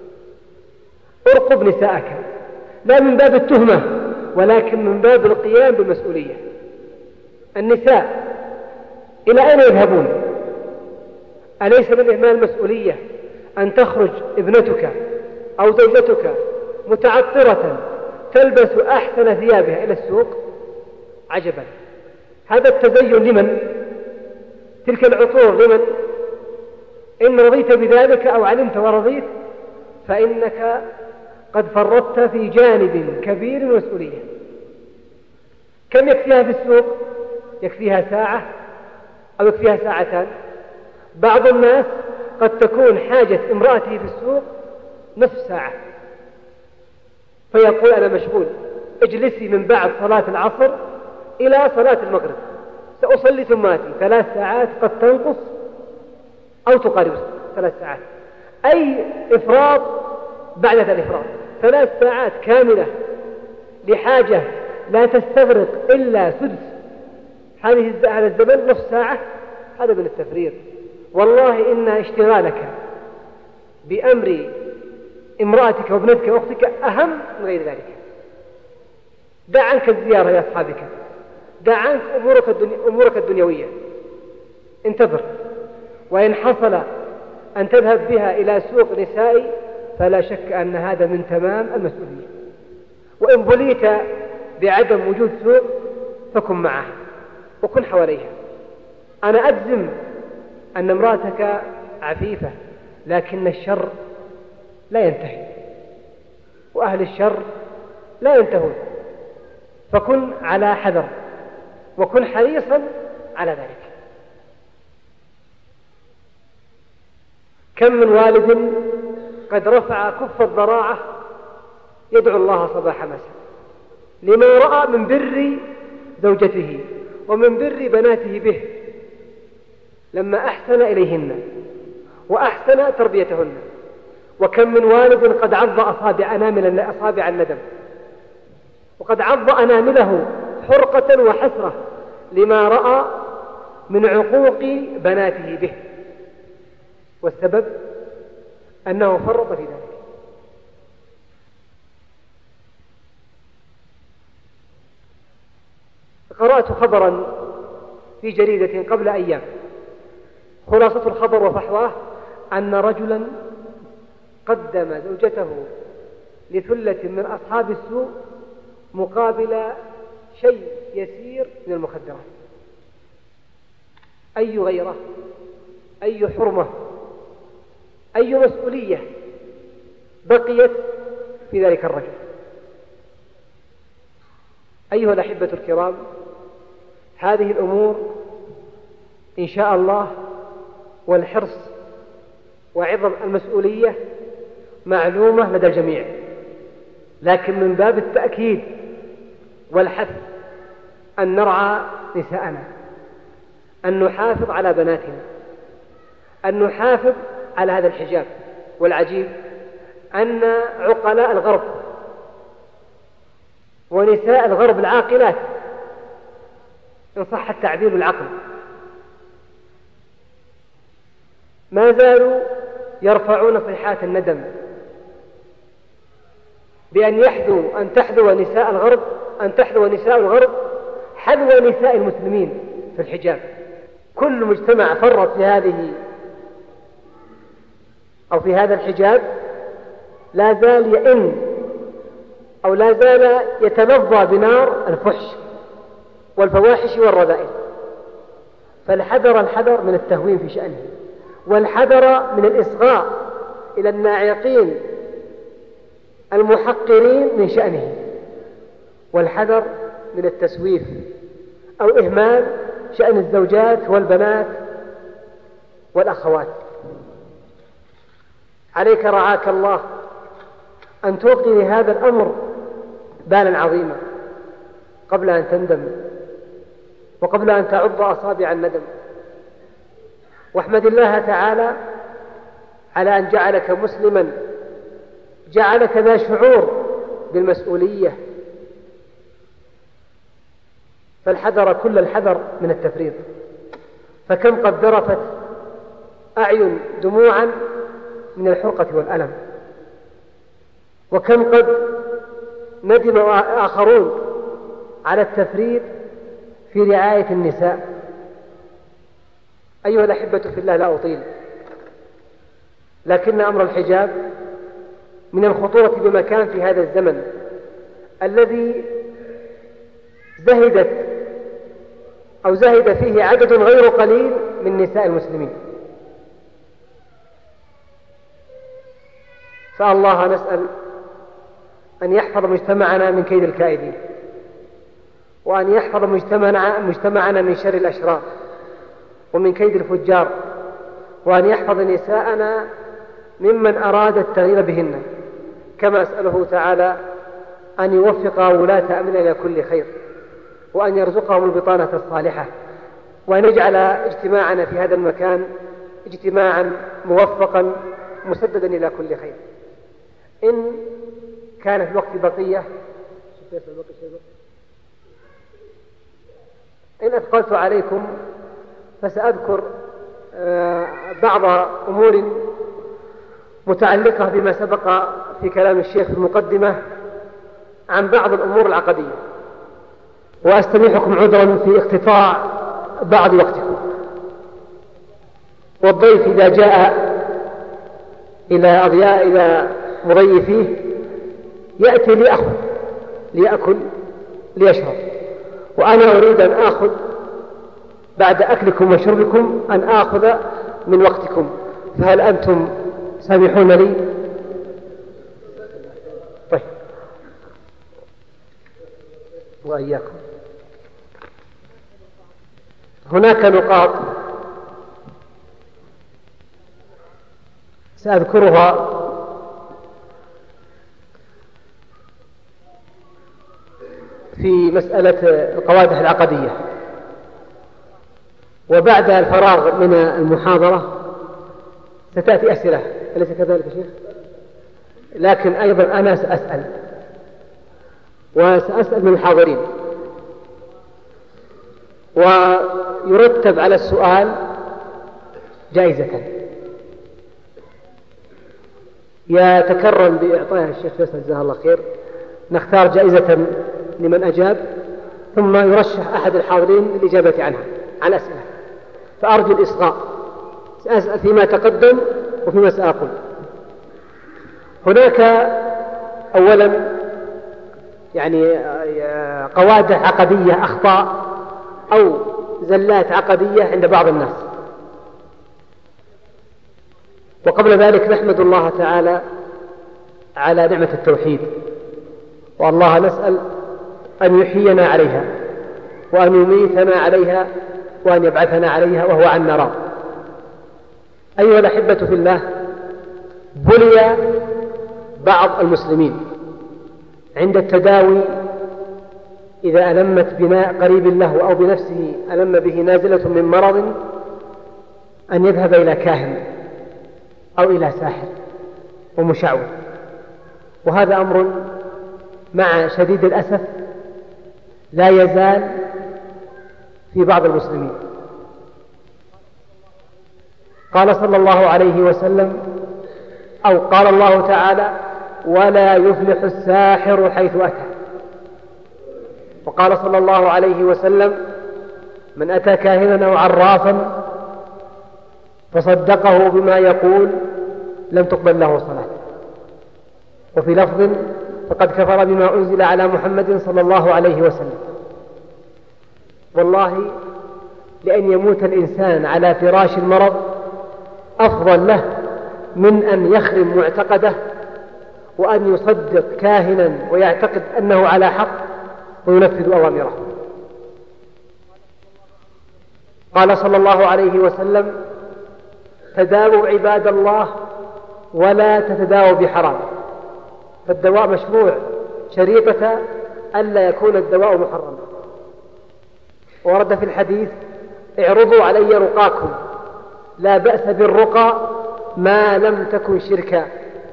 ارقب نساءك، لا من باب التهمة ولكن من باب القيام بالمسؤولية. النساء إلى أين يذهبون؟ أليس من إهمال المسؤولية أن تخرج ابنتك أو زوجتك متعطرة تلبس أحسن ثيابها إلى السوق؟ عجبا، هذا التزين لمن؟ تلك العطور لمن؟ إن رضيت بذلك أو علمت ورضيت فإنك قد فرطت في جانب كبير من المسؤولية. كم يكفيها في السوق؟ يكفيها ساعة أو يكفيها ساعتان. بعض الناس قد تكون حاجة امرأته في السوق نصف ساعة، فيقول أنا مشغول، اجلسي من بعد صلاة العصر إلى صلاة المغرب سأصلي ثم آتي. 3 ساعات قد تنقص أو تقارب 3 ساعات، أي إفراط بعد الإفراط. 3 ساعات كاملة لحاجة لا تستغرق إلا سدس هذا الزمن، نصف ساعة، هذا من التفريط. والله إن اشتغالك بأمر امرأتك وابنتك وأختك أهم من غير ذلك. دع عنك الزيارة لأصحابك، دع عنك أمورك الدنيوية، انتظر. وإن حصل أن تذهب بها إلى سوق نسائي فلا شك أن هذا من تمام المسؤولية. وإن بليت بعدم وجود سوق فكن معه وكن حواليها. أنا أجزم أن امرأتك عفيفة، لكن الشر لا ينتهي، وأهل الشر لا ينتهون، فكن على حذر وكن حريصا على ذلك. كم من والد قد رفع كف الضراعة يدعو الله صباح مساء لما رأى من بر زوجته ومن بر بناته به لما أحسن إليهن وأحسن تربيتهن. وكم من والد قد عض أصابع الندم، وقد عض أنامله حرقة وحسرة لما رأى من عقوق بناته به، والسبب أنه فرط في ذلك. قرأت خبرا في جريدة قبل أيام، خلاصة الخبر وفحواه أن رجلا قدم زوجته لثلة من أصحاب السوء مقابل شيء يسير من المخدرات. أي غيرة، أي حرمة، أي مسؤولية بقيت في ذلك الرجل؟ أيها الأحبة الكرام، هذه الأمور إن شاء الله والحرص وعظم المسؤولية معلومة لدى الجميع، لكن من باب التأكيد والحث أن نرعى نساءنا، أن نحافظ على بناتنا، أن نحافظ على هذا الحجاب. والعجيب أن عقلاء الغرب ونساء الغرب العاقلات، إن صح التعبير بالعقل، ما زالوا يرفعون صيحات الندم بأن تحذو نساء الغرب حذو نساء المسلمين في الحجاب. كل مجتمع فرط في هذه أو في هذا الحجاب لا زال يئن أو لا زال يتلظى بنار الفحش والفواحش والرذائل. فالحذر من التهوين في شأنه، والحذر من الإصغاء إلى الناعقين المحقرين من شأنه، والحذر من التسويف أو إهمال شأن الزوجات والبنات والأخوات. عليك رعاك الله أن توقي لهذا الأمر بالا عظيما قبل أن تندم وقبل أن تعض أصابع الندم. واحمد الله تعالى على أن جعلك مسلما، جعلك ذا شعور بالمسؤولية، فالحذر كل الحذر من التفريط. فكم قد ذرفت أعين دموعا من الحرقة والألم، وكم قد ندم آخرون على التفريط في رعاية النساء. أيها الأحبة في الله، لا أطيل، لكن أمر الحجاب من الخطورة بمكان في هذا الزمن الذي زهد فيه عدد غير قليل من نساء المسلمين. فالله نسأل أن يحفظ مجتمعنا من كيد الكائدين، وأن يحفظ مجتمعنا من شر الأشرار ومن كيد الفجار، وأن يحفظ نساءنا ممن أراد التغيير بهن، كما أسأله تعالى أن يوفق ولاة أمرنا إلى كل خير، وأن يرزقهم البطانة الصالحة، وأن يجعل اجتماعنا في هذا المكان اجتماعا موفقا مسددا إلى كل خير. إن كان في الوقت بقية، إن أثقلت عليكم فسأذكر بعض أمور متعلقة بما سبق في كلام الشيخ في المقدمة عن بعض الأمور العقدية، وأستميحكم عذرا في اقتطاع بعض وقتكم. والضيف إذا جاء إلى مضيفيه يأتي ليأكل ليشرب، وأنا أريد أن آخذ بعد أكلكم وشربكم أن آخذ من وقتكم، فهل أنتم سامحون لي؟ طيب، وإياكم. هناك نقاط سأذكرها في مسألة القوادح العقدية، وبعد الفراغ من المحاضرة ستأتي أسئلة، أليس كذلك يا شيخ؟ لكن أيضا أنا سأسأل من الحاضرين، ويرتب على السؤال جائزة يتكرم بإعطائها الشيخ فيصل جزاه الله خير. نختار جائزة لمن أجاب، ثم يرشح أحد الحاضرين للإجابة عنها عن أسئلة، فأرجو الإصغاء. سأسأل فيما تقدم وفيما سأقول. هناك أولا قوادح عقدية، أخطاء أو زلات عقدية عند بعض الناس. وقبل ذلك نحمد الله تعالى على نعمة التوحيد، والله نسأل أن يحيينا عليها وأن يميتنا عليها وأن يبعثنا عليها وهو عنا راض. أيها الأحبة في الله، بلي بعض المسلمين عند التداوي إذا ألمت بناء قريب له أو بنفسه ألم به نازلة من مرض أن يذهب إلى كاهن أو إلى ساحر ومشعوذ، وهذا أمر مع شديد الأسف لا يزال في بعض المسلمين. قال صلى الله عليه وسلم، أو قال الله تعالى: ولا يفلح الساحر حيث أتى. وقال صلى الله عليه وسلم: من أتى كاهنا أو عرافا فصدقه بما يقول لم تقبل له صلاة. وفي لفظ: فقد كفر بما أنزل على محمد صلى الله عليه وسلم. والله لأن يموت الإنسان على فراش المرض أفضل له من أن يخرم معتقده وأن يصدق كاهنا ويعتقد أنه على حق وينفذ أوامره. قال صلى الله عليه وسلم: تداووا عباد الله ولا تتداووا بحرام. فالدواء مشروع، شريطة ألا يكون الدواء محرما. ورد في الحديث: اعرضوا علي رقاكم، لا بأس بالرقى ما لم تكن شركا.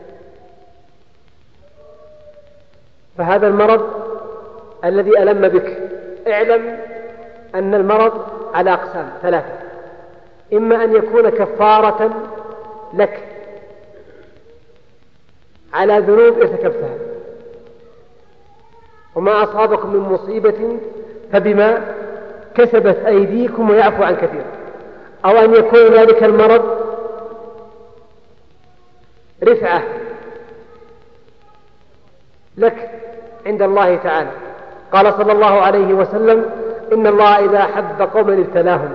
فهذا المرض الذي ألم بك، اعلم أن المرض على أقسام ثلاثة: إما أن يكون كفارة لك على ذنوب ارتكبتها، وما أصابكم من مصيبة فبما كسبت أيديكم ويعفو عن كثير، أو أن يكون ذلك المرض رفعة لك عند الله تعالى. قال صلى الله عليه وسلم: إن الله إذا أحب قوما ابتلاهم.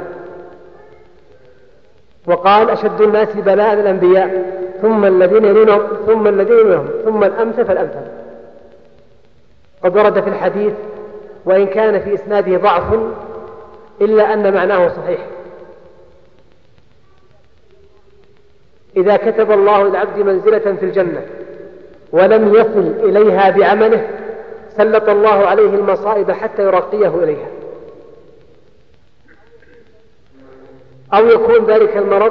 وقال: أشد الناس بلاء الأنبياء، ثم الذين يلونهم، ثم الذين يلونهم، ثم الأمثل فالأمثل. قد ورد في الحديث، وإن كان في إسناده ضعف إلا أن معناه صحيح: إذا كتب الله للعبد منزلة في الجنة ولم يصل إليها بعمله سلط الله عليه المصائب حتى يرقيه إليها. أو يكون ذلك المرض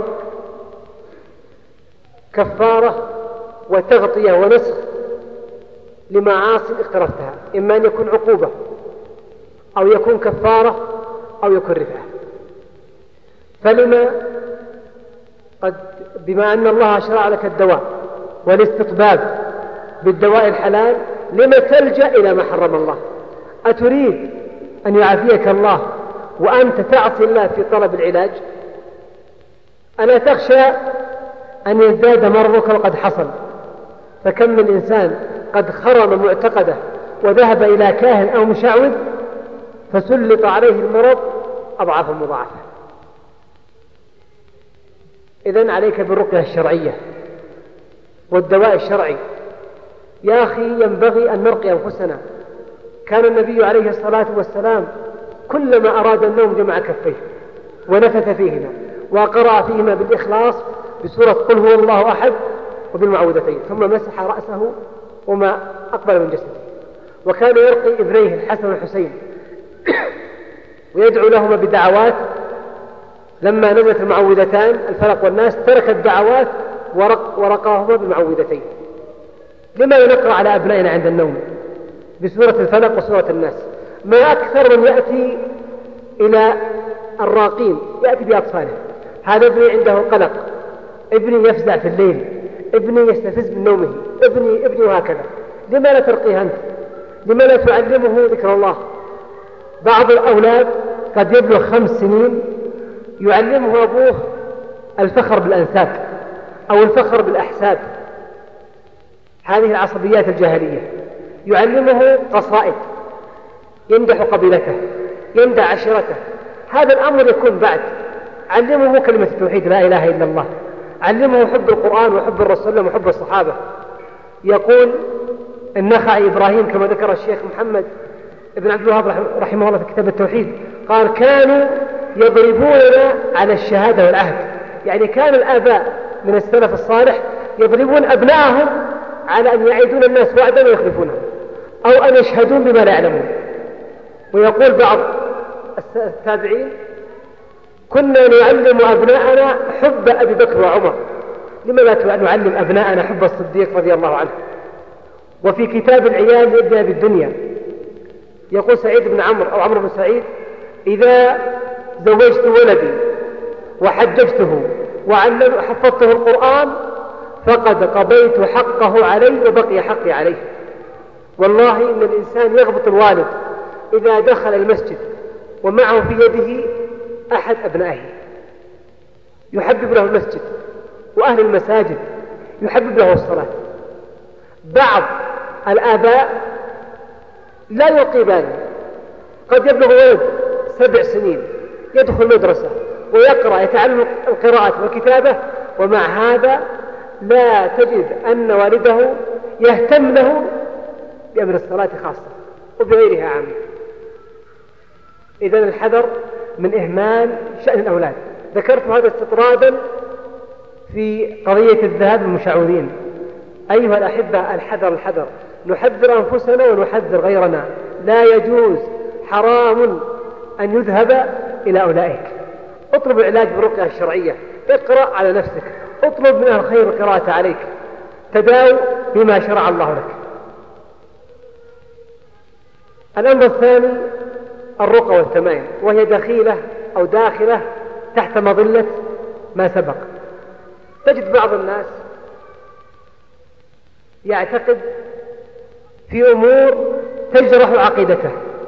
كفارة وتغطية ونسخ لمعاصي اقترفتها، إما أن يكون عقوبة أو يكون كفارة أو يكون رفعة. فلما بما أن الله شرع لك الدواء والاستطباب بالدواء الحلال، لما تلجأ إلى ما حرم الله؟ أتريد أن يعافيك الله وأنت تعصي الله في طلب العلاج؟ ألا تخشى أن يزداد مرضك وقد حصل؟ فكم من إنسان قد خرم معتقده وذهب إلى كاهن أو مشعوذ فسلط عليه المرض أضعاف مضاعفة. إذن عليك بالرقية الشرعية والدواء الشرعي. يا أخي ينبغي أن نرقي أنفسنا. كان النبي عليه الصلاة والسلام كلما أراد النوم جمع كفيه ونفث فيهما وقرأ فيهما بالإخلاص بسورة قل هو الله أحد وبالمعوذتين، ثم مسح رأسه وما أقبل من جسده. وكان يرقي ابنيه الحسن والحسين ويدعو لهما بدعوات. لما نزلت المعوذتان الفلق والناس ترك الدعوات ورقاهما بالمعوذتين. لما نقرأ على أبنائنا عند النوم بسورة الفلق وسورة الناس؟ ما أكثر من يأتي إلى الراقين يأتي بأطفاله. هذا ابني عنده قلق، ابني يفزع في الليل، ابني يستفز من نومه، ابني وهكذا. لما لا ترقيه أنت؟ لما لا تعلمه ذكر الله؟ بعض الأولاد قد يبلغ 5 سنين يعلمه أبوه الفخر بالأنساب أو الفخر بالأحساب، هذه العصبيات الجاهلية. يعلمه قصائد يمدح قبيلته، يمدح عشيرته. هذا الأمر يكون بعد. علمه كلمة التوحيد لا إله إلا الله، علمه حب القرآن وحب الرسول وحب الصحابة. يقول النخعي إبراهيم كما ذكر الشيخ محمد ابن عبد الوهاب رحمه الله في كتاب التوحيد، قال كانوا يضربوننا على الشهادة والعهد. يعني كان الآباء من السلف الصالح يضربون أبنائهم على أن يعيدون الناس وعدا ويخلفونه أو أن يشهدون بما لا يعلمون. ويقول بعض التابعين كنا نعلم أبناءنا حب أبي بكر وعمر، لما لا نعلم أبناءنا حب الصديق رضي الله عنه؟ وفي كتاب العيال لابن أبي الدنيا يقول سعيد بن عمرو أو عمرو بن سعيد إذا زوجت ولدي وحججته وحفظته القرآن فقد قضيت حقه علي وبقي حقي عليه. والله إن الإنسان يغبط الوالد إذا دخل المسجد ومعه في يده أحد أبنائه يحبب له المسجد وأهل المساجد يحبب له الصلاة. بعض الآباء لا يلقي باله، قد يبلغ ولد 7 سنين يدخل مدرسة ويقرأ يتعلم القراءة والكتابة، ومع هذا لا تجد أن والده يهتم له بأمر الصلاة خاصة وبغيرها عامة. إذن الحذر من إهمال شأن الأولاد. ذكرت هذا استطرادا في قضية الذهاب للمشعوذين. أيها الأحبة الحذر، نحذر أنفسنا ونحذر غيرنا. لا يجوز، حرام أن يذهب إلى أولئك. اطلب العلاج بالرقية الشرعية، اقرأ على نفسك، اطلب من أهل الخير القراءة عليك، تداو بما شرع الله لك. الأمر الثاني الرقى والتمائم، وهي دخيلة أو داخلة تحت مظلة ما سبق. تجد بعض الناس يعتقد في أمور تجرح عقيدته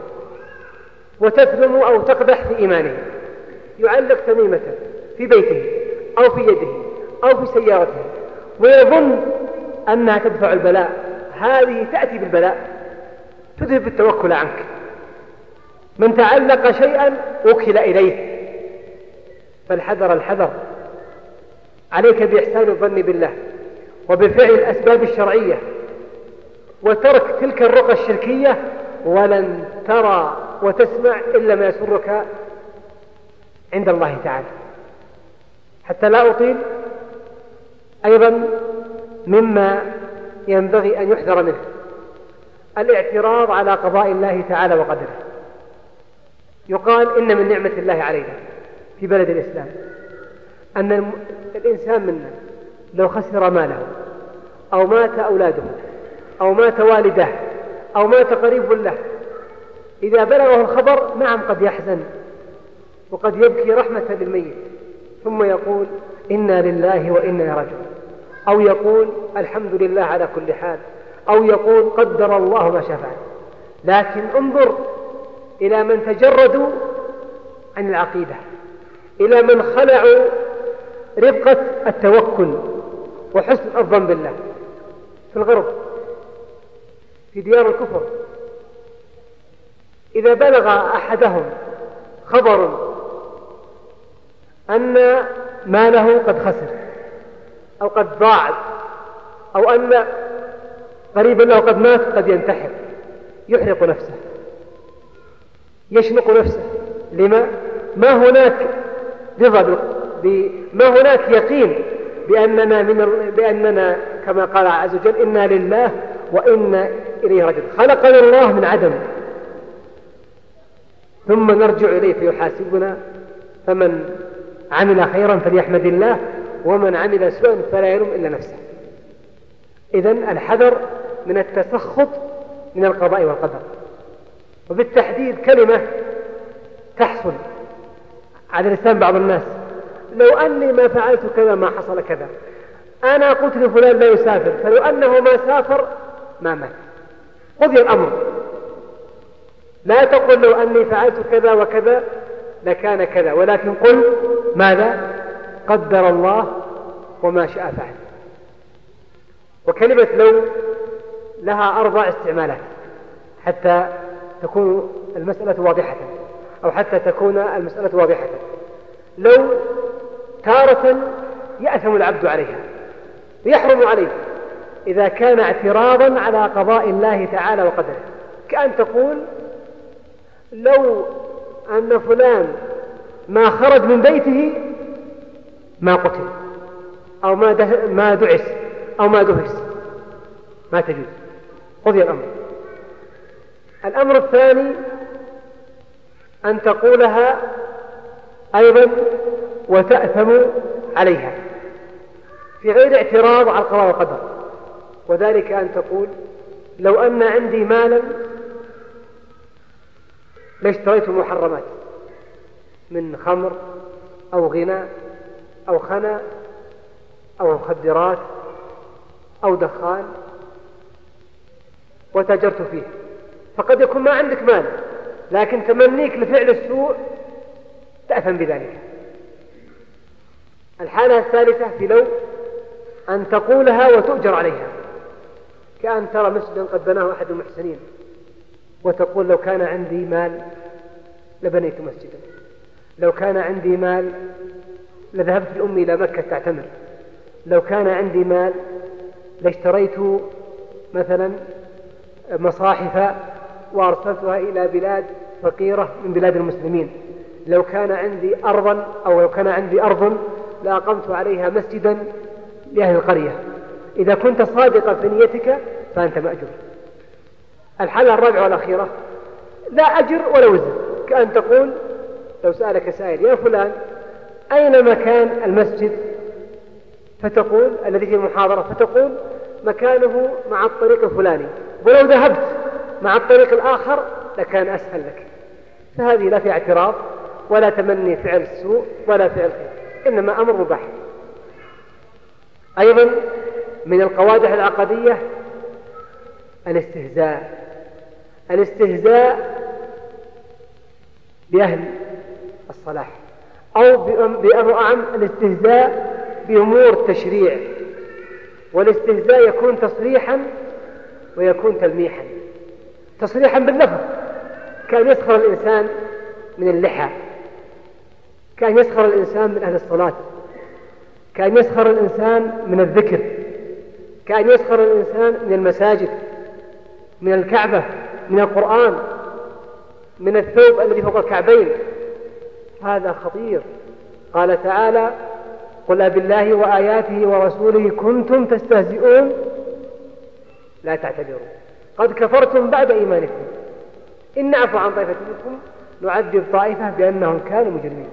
وتثلم أو تقدح في إيمانه. يعلق تميمة في بيته أو في يده أو في سيارته ويظن أنها تدفع البلاء. هذه تأتي بالبلاء، تذهب التوكل عنك. من تعلق شيئا وكل إليه. فالحذر عليك بإحسان الظن بالله وبفعل الأسباب الشرعية وترك تلك الرقى الشركية، ولن ترى وتسمع إلا ما يسرك عند الله تعالى. حتى لا أطيل، أيضا مما ينبغي أن يحذر منه الاعتراض على قضاء الله تعالى وقدره. يقال إن من نعمة الله علينا في بلد الإسلام أن الإنسان منا لو خسر ماله أو مات أولاده أو مات والده أو مات قريب له، إذا بلغه الخبر نعم قد يحزن وقد يبكي رحمة للميت، ثم يقول إنا لله وإنا راجعون. أو يقول الحمد لله على كل حال، أو يقول قدر الله ما شاء فعل. لكن انظر إلى من تجردوا عن العقيدة، إلى من خلعوا رفقة التوكل وحسن الظن بالله في الغرب، في ديار الكفر. إذا بلغ أحدهم خبر أن ماله قد خسر أو قد ضاع أو أن قريبا له قد مات، قد ينتحر، يحرق نفسه، يشنق نفسه. لما؟ ما هناك رضا ما هناك يقين بأننا كما قال عز وجل إنا لله وإنا إليه راجعون. خلقنا الله من عدم ثم نرجع إليه فيحاسبنا، فمن عمل خيرا فليحمد الله ومن عمل سوءا فلا يلوم إلا نفسه. إذن الحذر من التسخط من القضاء والقدر. وبالتحديد كلمة تحصل على لسان بعض الناس: لو أني ما فعلت كذا ما حصل كذا. أنا قلت لفلان لا يسافر، فلو أنه ما سافر ما مات. قضي الأمر. لا تقل لو أني فعلت كذا وكذا لكان كذا، ولكن قل ماذا؟ قدر الله وما شاء فعل. وكلمة لو لها 4 استعمالات حتى تكون المسألة واضحة، أو حتى تكون المسألة واضحة. لو تارة يأثم العبد عليها ويحرم عليه إذا كان اعتراضا على قضاء الله تعالى وقدره، كأن تقول لو أن فلان ما خرج من بيته ما قتل، أو ما دعس، أو ما دهس، ما تجوز. قضي الأمر. الأمر الثاني أن تقولها أيضا وتأثم عليها في غير اعتراض على القضاء والقدر، وذلك أن تقول لو أن عندي مالا لاشتريت محرمات من خمر أو غناء أو خنا أو مخدرات أو دخان وتاجرت فيه. فقد يكون ما عندك مال، لكن تمنيك لفعل السوء تأثم بذلك. الحالة الثالثة في لو أن تقولها وتؤجر عليها، كأن ترى مسجدا قد بناه أحد المحسنين وتقول لو كان عندي مال لبنيت مسجدا، لو كان عندي مال لذهبت بأمي إلى مكة تعتمر، لو كان عندي مال لاشتريت مثلا مصاحف وأرسلتها إلى بلاد فقيرة من بلاد المسلمين، لو كان عندي أرضا أو لو كان عندي أرض لأقمت عليها مسجدا لأهل القرية. إذا كنت صادقا في نيتك فأنت مأجور. الحالة الرابعة والأخيرة لا أجر ولا وزر، كأن تقول لو سألك سائل يا فلان أين مكان المسجد؟ فتقول الذي في المحاضرة، فتقول مكانه مع الطريق الفلاني، ولو ذهبت مع الطريق الآخر لكان أسهل لك. فهذه لا في اعتراض ولا تمني فعل السوء ولا فعل خير، إنما أمر مباح. أيضا من القوادح العقدية الاستهزاء بأهل الصلاح، أو بأمر أعم الاستهزاء بأمور التشريع. والاستهزاء يكون تصريحا ويكون تلميحا. تصريحا باللفظ، كان يسخر الإنسان من اللحى، كان يسخر الإنسان من أهل الصلاة، كان يسخر الإنسان من الذكر، كان يسخر الإنسان من المساجد، من الكعبة، من القرآن، من الثوب الذي فوق الكعبين. هذا خطير. قال تعالى قل بالله وآياته ورسوله كنتم تستهزئون لا تعتذروا قد كفرتم بعد إيمانكم إن نعفو عن طائفة منكم نعذب طائفة بأنهم كانوا مجرمين.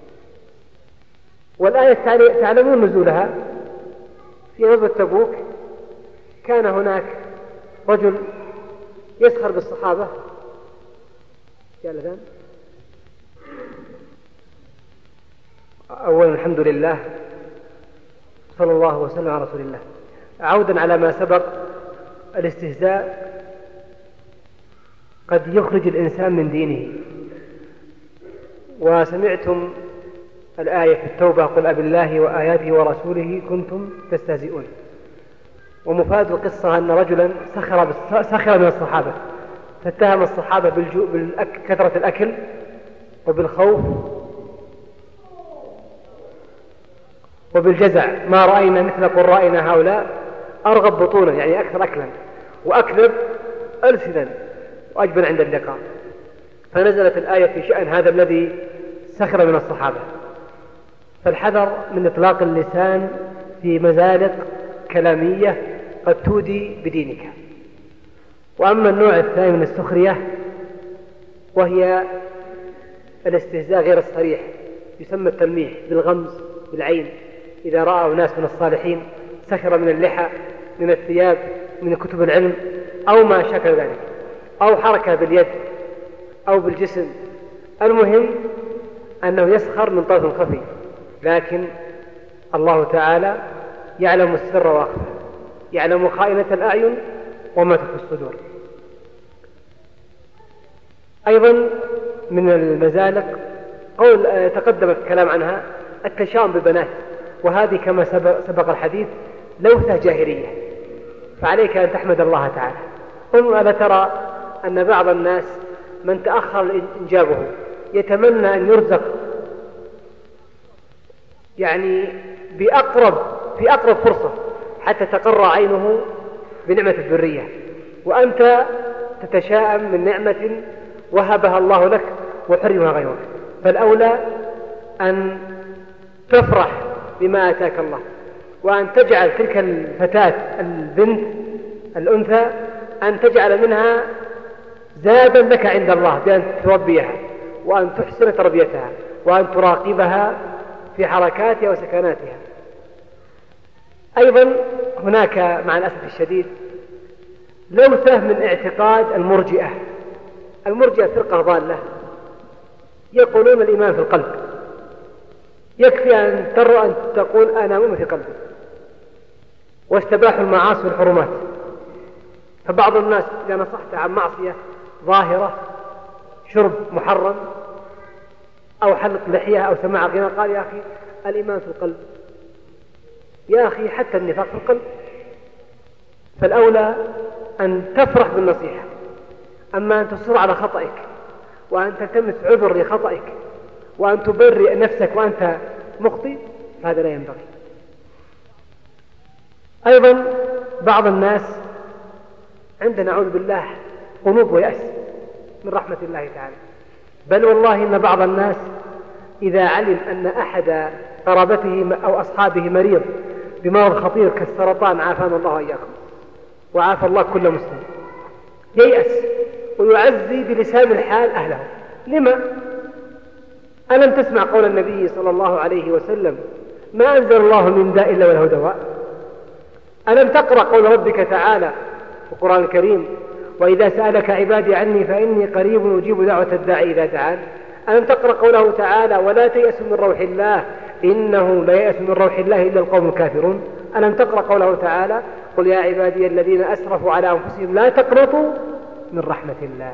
والآية تعلمون نزولها في غزوة تبوك. كان هناك رجل يسخر بالصحابة. يا الأذان. أولا الحمد لله صلى الله وسلم على رسول الله. عودا على ما سبق، الاستهزاء قد يخرج الإنسان من دينه. وسمعتم الآية في التوبة: قل أبالله وآياته ورسوله كنتم تستهزئون. ومفاد القصة أن رجلا سخر من الصحابة، فاتهم الصحابة بكثرة الأكل وبالخوف وبالجزع: ما رأينا مثل قرائنا هؤلاء، أرغب بطونا، يعني أكثر أكلا، وأكذب ألسنا، وأجبن عند اللقاء. فنزلت الآية في شأن هذا الذي سخر من الصحابة. فالحذر من إطلاق اللسان في مزالق كلامية قد تودي بدينك. وأما النوع الثاني من السخرية وهي الاستهزاء غير الصريح، يسمى التلميح بالغمز بالعين. إذا رأوا ناس من الصالحين سخر من اللحى، من الثياب، من كتب العلم، أو ما شكل ذلك، أو حركة باليد أو بالجسم. المهم أنه يسخر من طرف خفي، لكن الله تعالى يعلم السر وأخفى، يعلم خائنة الأعين وما تخفي الصدور. أيضا من المزالق تقدم الكلام عنها التشاؤم بالبنات، وهذه كما سبق الحديث لوثة جاهلية، فعليك أن تحمد الله تعالى. ألا ترى أن بعض الناس من تأخر إنجابه يتمنى أن يرزق يعني في أقرب فرصة حتى تقر عينه بنعمة الذرية، وأنت تتشاءم من نعمة وهبها الله لك وحرمها غيرك. فالأولى أن تفرح بما آتاك الله، وأن تجعل تلك الفتاة البنت الأنثى أن تجعل منها زادا لك عند الله بأن تربيها، وأن تحسن تربيتها، وأن تراقبها في حركاتها وسكناتها. أيضا هناك مع الأسف الشديد لوثة من اعتقاد المرجئة. المرجئة فرقة ضالة، يقولون الإيمان في القلب، يكفي أن تقول أنا مؤمن في قلبي، واستباحوا المعاصي والحرمات. فبعض الناس إذا نصحت عن معصية ظاهرة، شرب محرم أو حلق لحية أو سماع غناء، قال يا أخي الإيمان في القلب. يا أخي حتى النفاق في القلب. فالأولى أن تفرح بالنصيحة، أما أن تصر على خطئك وأن تلتمس عذر لخطئك وأن تبرئ نفسك وأنت مخطئ، فهذا لا ينبغي. أيضا بعض الناس عندنا نعوذ بالله قنوط ويأس من رحمة الله تعالى، بل والله إن بعض الناس إذا علم أن أحد قرابته أو أصحابه مريض بمرض خطير كالسرطان، عافانا الله وإياكم وعافى الله كل مسلم، ييأس ويعزي بلسان الحال أهله. لما؟ ألم تسمع قول النبي صلى الله عليه وسلم: ما أنزل الله من داء إلا وله دواء؟ ألم تقرأ قول ربك تعالى في القرآن الكريم: وإذا سألك عبادي عني فإني قريب أجيب دعوة الداعي إذا دعان؟ ألم تقرأ قوله تعالى: ولا تيأسوا من روح الله إنه لا يأس من روح الله إلا القوم الكافرون؟ ألم تقرأ قوله تعالى: قل يا عبادي الذين أسرفوا على أنفسهم لا تقنطوا من رحمة الله؟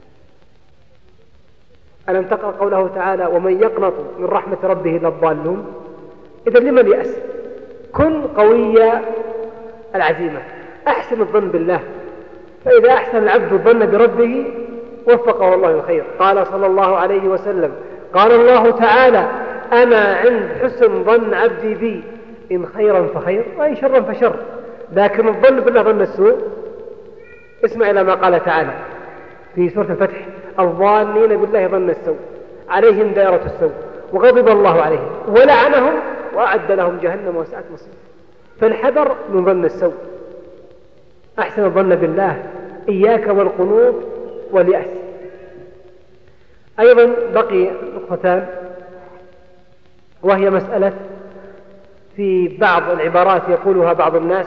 ألم تقرأ قوله تعالى: ومن يقنط من رحمة ربه إلا الضالون؟ إذا لمن يأس؟ كن قوي العزيمة، أحسن الظن بالله، فإذا أحسن العبد الظن بربه وفقه الله الخير. قال صلى الله عليه وسلم: قال الله تعالى: أنا عند حسن ظن عبدي بي، إن خيرا فخير وإن شرا فشر. لكن الظن بالله ظن السوء. اسمع إلى ما قال تعالى في سورة الفتح: الظانين بالله ظن السوء عليهم دائرة السوء وغضب الله عليهم ولعنهم وأعد لهم جهنم وساءت مصير. فالحذر من ظن السوء، أحسن الظن بالله، إياك والقنوط واليأس. أيضا بقي نقطتان، وهي مسألة في بعض العبارات يقولها بعض الناس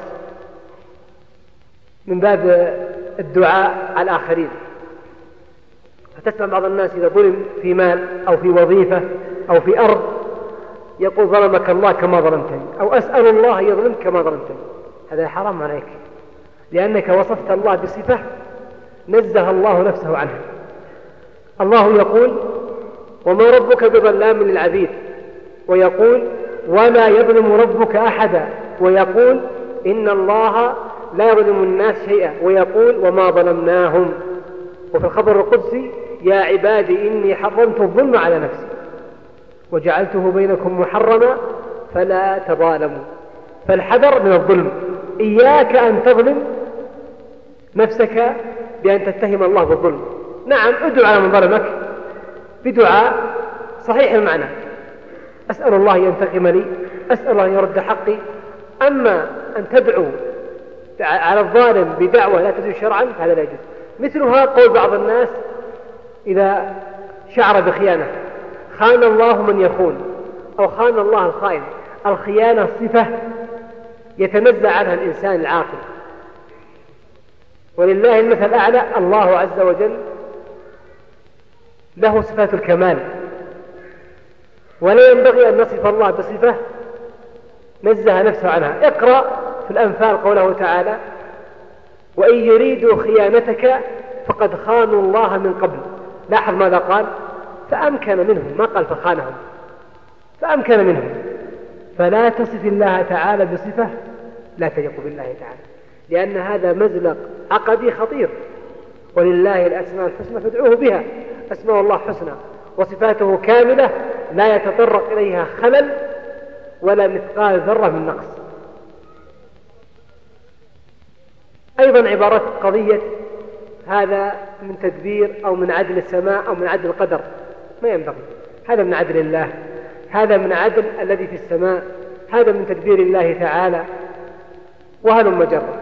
من باب الدعاء على الآخرين. فتسمع بعض الناس إذا ظلم في مال أو في وظيفة أو في أرض يقول ظلمك الله كما ظلمتني، أو أسأل الله يظلمك كما ظلمتني، هذا حرام عليك، لأنك وصفت الله بصفة نزه الله نفسه عنها. الله يقول وما ربك بظلام للعبيد، ويقول وما يظلم ربك أحدا، ويقول إن الله لا يظلم الناس شيئا، ويقول وما ظلمناهم. وفي الخبر القدسي يا عبادي إني حرمت الظلم على نفسي وجعلته بينكم محرما فلا تظالموا. فالحذر من الظلم، إياك أن تظلم نفسك بأن تتهم الله بالظلم. نعم ادعو على من ظلمك بدعاء صحيح المعنى، أسأل الله أن ينتقم لي، أسأل الله أن يرد حقي. أما أن تدعو على الظالم بدعوة لا تجوز شرعا فهذا لا يجوز. مثلها قول بعض الناس إذا شعر بخيانة: خان الله من يخون، أو خان الله الخائن. الخيانة صفة يتنزع عنها الإنسان العاقل، ولله المثل الأعلى. الله عز وجل له صفات الكمال، ولا ينبغي أن نصف الله بصفة نزه نفسه عنها. اقرأ في الأنفال قوله تعالى: وإن يريدوا خيانتك فقد خانوا الله من قبل. لاحظ ماذا قال: فأمكن منهم، ما قال فخانهم، فأمكن منهم. فلا تصف الله تعالى بصفة لا تليق بالله تعالى، لأن هذا مزلق عقدي خطير. ولله الأسماء الحسنى فادعوه بها، أسماء الله حسنى وصفاته كاملة لا يتطرق إليها خلل ولا مثقال ذرة من نقص. أيضا عبارة قضية هذا من تدبير أو من عدل السماء أو من عدل القدر، ما ينبغي. هذا من عدل الله، هذا من عدل الذي في السماء، هذا من تدبير الله تعالى، وهلم مجرة.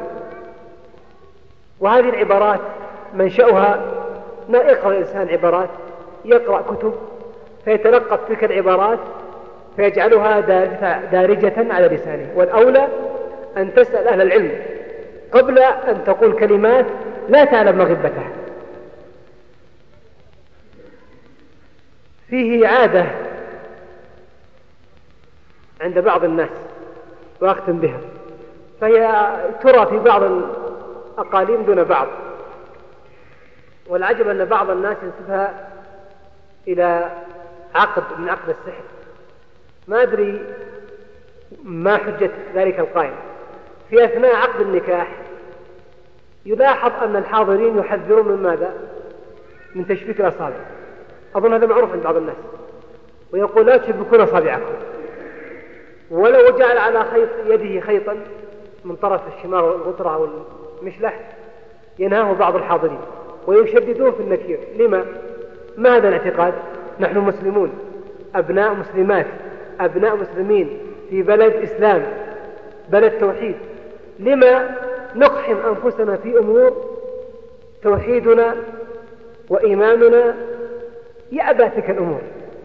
وهذه العبارات منشأها ما يقرأ الإنسان عبارات، يقرأ كتب فيتلقف تلك العبارات فيجعلها دارجة على لسانه. والأولى أن تسأل أهل العلم قبل أن تقول كلمات لا تعلم مغبتها. فيه عادة عند بعض الناس وأختم بها، فهي ترى في بعض الأقاليم دون بعض، والعجب أن بعض الناس ينسبها إلى عقد من عقد السحر. ما أدري ما حجة ذلك القائل. في أثناء عقد النكاح يلاحظ أن الحاضرين يحذرون من ماذا؟ من تشبيك الأصابع. أظن هذا معروف عند بعض الناس، ويقول لا تشبكون أصابعكم. ولو جعل على خيط يده خيطا من طرف الشمال والغطرة أو المشلح ينهاه بعض الحاضرين ويشددون في النكير. لما؟ ما هذا الاعتقاد؟ نحن مسلمون، أبناء مسلمات، أبناء مسلمين في بلد إسلام، بلد توحيد. لما نقحم أنفسنا في أمور توحيدنا وإيماننا يأبى تلك الأمور؟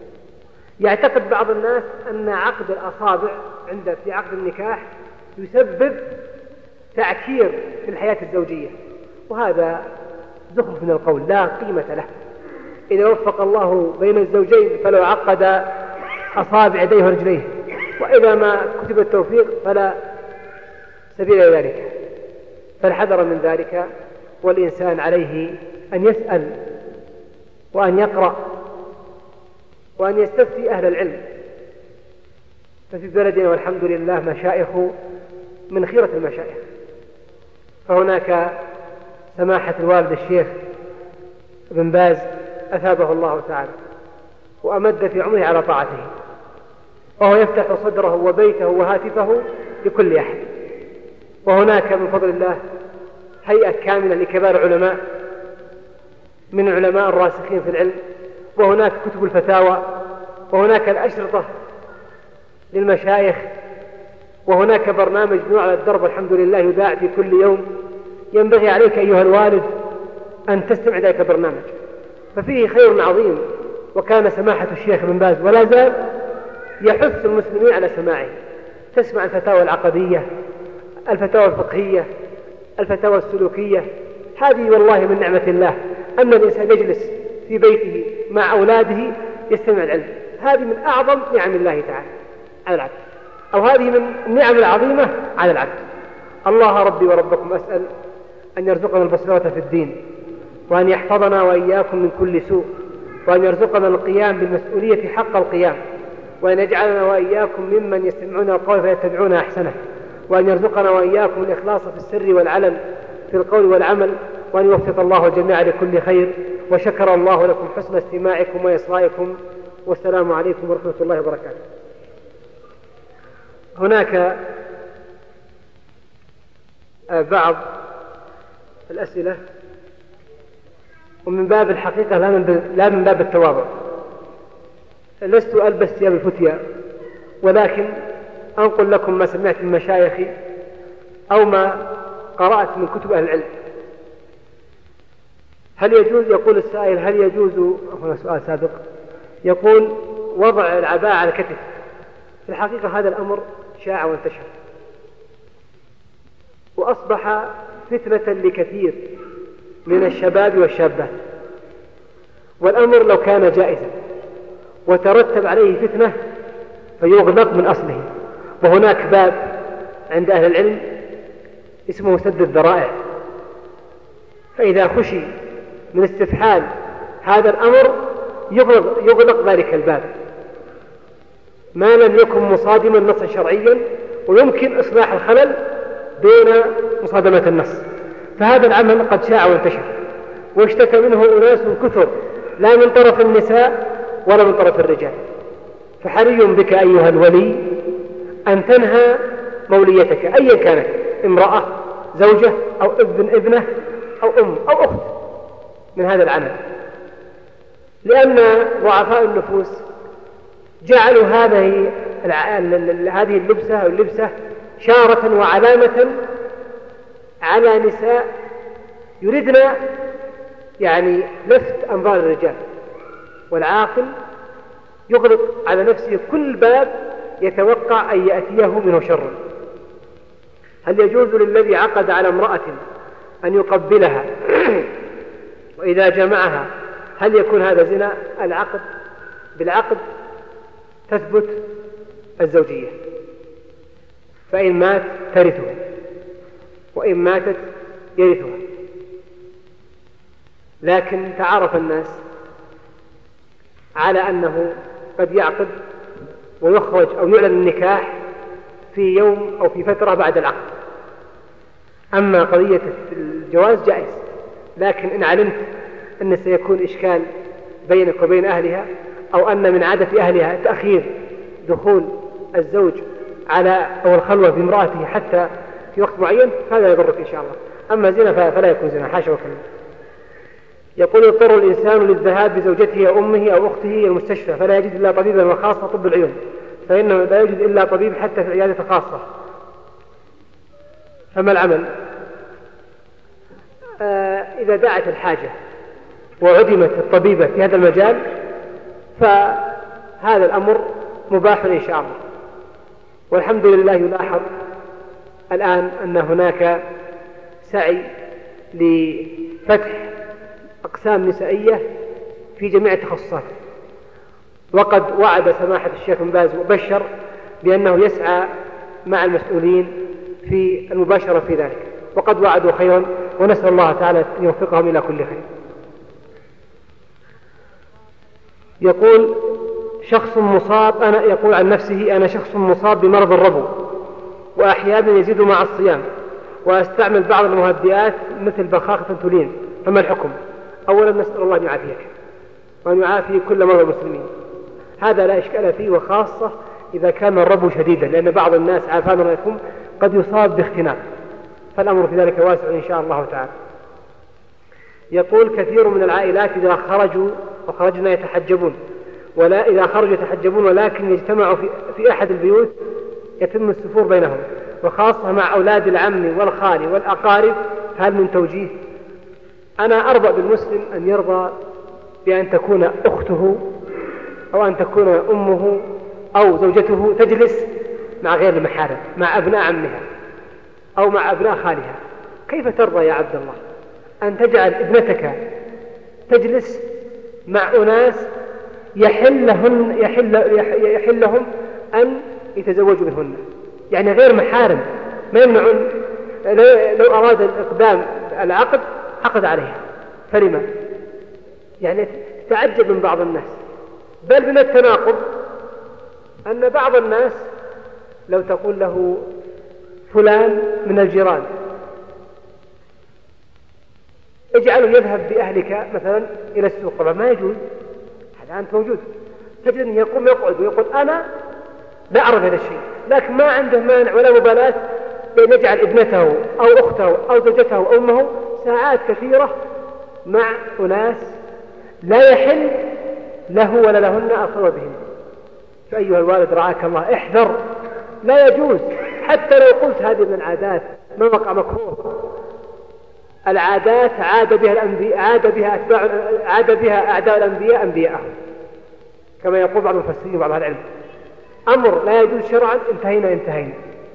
يعتقد بعض الناس أن عقد الأصابع في عقد النكاح يسبب تعكير في الحياة الزوجية، وهذا زخرف من القول لا قيمة له. إذا وفق الله بين الزوجين فلو عقد أصابع يديه ورجليه، وإذا ما كتب التوفيق فلا سبيل إلى ذلك. فالحذر من ذلك، والإنسان عليه أن يسأل وأن يقرأ وأن يستفتي أهل العلم. ففي بلدنا والحمد لله مشايخ من خيرة المشايخ، فهناك سماحة الوالد الشيخ ابن باز أثابه الله تعالى وأمد في عمره على طاعته، وهو يفتح صدره وبيته وهاتفه لكل أحد. وهناك من فضل الله هيئة كاملة لكبار علماء من علماء الراسخين في العلم، وهناك كتب الفتاوى، وهناك الأشرطة للمشايخ، وهناك برنامج نوع على الدرب الحمد لله يذاع في كل يوم. ينبغي عليك أيها الوالد أن تستمع ذلك البرنامج، ففيه خير عظيم. وكان سماحة الشيخ ابن باز ولا زال يحث المسلمين على سماعه. تسمع الفتاوى العقدية، الفتاوى الفقهية، الفتاوى السلوكية. هذه والله من نعمة الله أن الإنسان يجلس في بيته مع أولاده يستمع العلم. هذه من أعظم نعم الله تعالى. على العبد، أو هذه من النعم العظيمة على العبد. الله ربي وربكم أسأل أن يرزقنا البصيرة في الدين، وأن يحفظنا وإياكم من كل سوء، وأن يرزقنا القيام بالمسؤولية حق القيام، وأن يجعلنا وإياكم ممن يستمعون القول فيتبعون أحسنه، وأن يرزقنا وإياكم الإخلاص في السر والعلن في القول والعمل، وأن يوفق الله الجميع لكل خير. وشكر الله لكم حسن استماعكم وإصغائكم، والسلام عليكم ورحمة الله وبركاته. هناك بعض الأسئلة، ومن باب الحقيقة لا من باب التواضع، لست ألبس ثياب الفتيا، ولكن أنقل لكم ما سمعت من مشايخي أو ما قرأت من كتب أهل العلم. هل يجوز، يقول السائل، هل يجوز، هنا سؤال سابق، يقول وضع العباءة على الكتف. في الحقيقة هذا الأمر شاع وانتشر، وأصبح فتنة لكثير من الشباب والشابات، والأمر لو كان جائزا وترتب عليه فتنة فيغلق من أصله. وهناك باب عند أهل العلم اسمه سد الذرائع، فإذا خشي من استفحال هذا الأمر يغلق ذلك الباب ما لم يكن مصادما نصا شرعيا، ويمكن إصلاح الخلل دون مصادمة النص. فهذا العمل قد شاع وانتشر، واشتكى منه أناس كثر، لا من طرف النساء ولا من طرف الرجال. فحري بك أيها الولي أن تنهى موليتك أيا كانت، امرأة، زوجة، أو ابنة، أو أم، أو أخت، من هذا العمل، لأن ضعفاء النفوس جعلوا هذه اللبسة أو اللبسة شارة وعلامة على نساء يريدن يعني لفت أنظار الرجال، والعاقل يغلق على نفسه كل باب يتوقع أن يأتيه منه شر. هل يجوز للذي عقد على امرأة أن يقبلها وإذا جمعها هل يكون هذا زنا؟ العقد بالعقد تثبت الزوجية، فإن مات ترثها، وإن ماتت يرثها. لكن تعارف الناس على أنه قد يعقد ويخرج أو يعلن النكاح في يوم أو في فترة بعد العقد. أما قضية الجواز جائز، لكن إن علمت أن سيكون إشكال بينك وبين أهلها، أو أن من عادة أهلها تأخير دخول الزوج على أو الخلوة بامرأته حتى في وقت معين، فهذا يضرك إن شاء الله. أما زنا فلا يكون زنا، حاشا وكلا. يقول يضطر الإنسان للذهاب بزوجته أو أمه أو أخته إلى المستشفى، فلا يجد إلا طبيبا وخاصة طب العيون، فإنه لا يجد إلا طبيب حتى في العيادة الخاصة، فما العمل؟ إذا دعت الحاجة وعدمت الطبيبة في هذا المجال فهذا الأمر مباح إن شاء الله. والحمد لله يلاحظ الآن أن هناك سعي لفتح أقسام نسائية في جميع التخصصات، وقد وعد سماحة الشيخ بن باز وبشر بأنه يسعى مع المسؤولين في المباشرة في ذلك، وقد وعدوا خيرا، ونسأل الله تعالى أن يوفقهم إلى كل خير. يقول شخص مصاب، يقول عن نفسه أنا شخص مصاب بمرض الربو، وأحيانا يزيد مع الصيام، وأستعمل بعض المهدئات مثل بخاخة تولين، فما الحكم؟ أولا نسأل الله أن يعافيك وأن يعافي كل مرضى المسلمين، هذا لا إشكال فيه، وخاصة إذا كان الربو شديدا، لأن بعض الناس عافانا الله يكون قد يصاب باختناق، فالأمر في ذلك واسع إن شاء الله تعالى. يقول كثير من العائلات إذا خرجوا وخرجنا يتحجبون، ولا إذا خرجوا يتحجبون، ولكن يجتمعوا في أحد البيوت يتم السفور بينهم، وخاصة مع أولاد العم والخال والأقارب، هل من توجيه؟ أنا أرضى بالمسلم أن يرضى بأن تكون أخته أو أن تكون أمه أو زوجته تجلس مع غير المحارم، مع أبناء عمها أو مع أبناء خالها. كيف ترضى يا عبد الله أن تجعل ابنتك تجلس مع أناس يحل لهم أن يتزوج منهن، يعني غير محارم ما يمنعون. لو أراد الإقدام العقد عقد عليها، فلما؟ يعني تعجب من بعض الناس. بل من التناقض أن بعض الناس لو تقول له فلان من الجيران اجعله يذهب بأهلك مثلا إلى السوق، طبعا ما يجوز، هذا أنت موجود، تجد أنه يقوم يقعد ويقول أنا لا أعرف هذا الشيء، لكن ما عنده مانع ولا مبالاة بأن يجعل ابنته أو أخته أو زوجته أو أمه ساعات كثيرة مع أناس لا يحل له ولا لهن الخلوة بهم. فأيها الوالد رعاك الله احذر، لا يجوز. حتى لو قلت هذه من العادات ما وقع مكروه. العادات عاد بها الأنبياء، عاد بها أعداء الأنبياء أنبياءهم، كما يقول بعض المفسرين وبعض العلم. أمر لا يجوز شرعا انتهينا.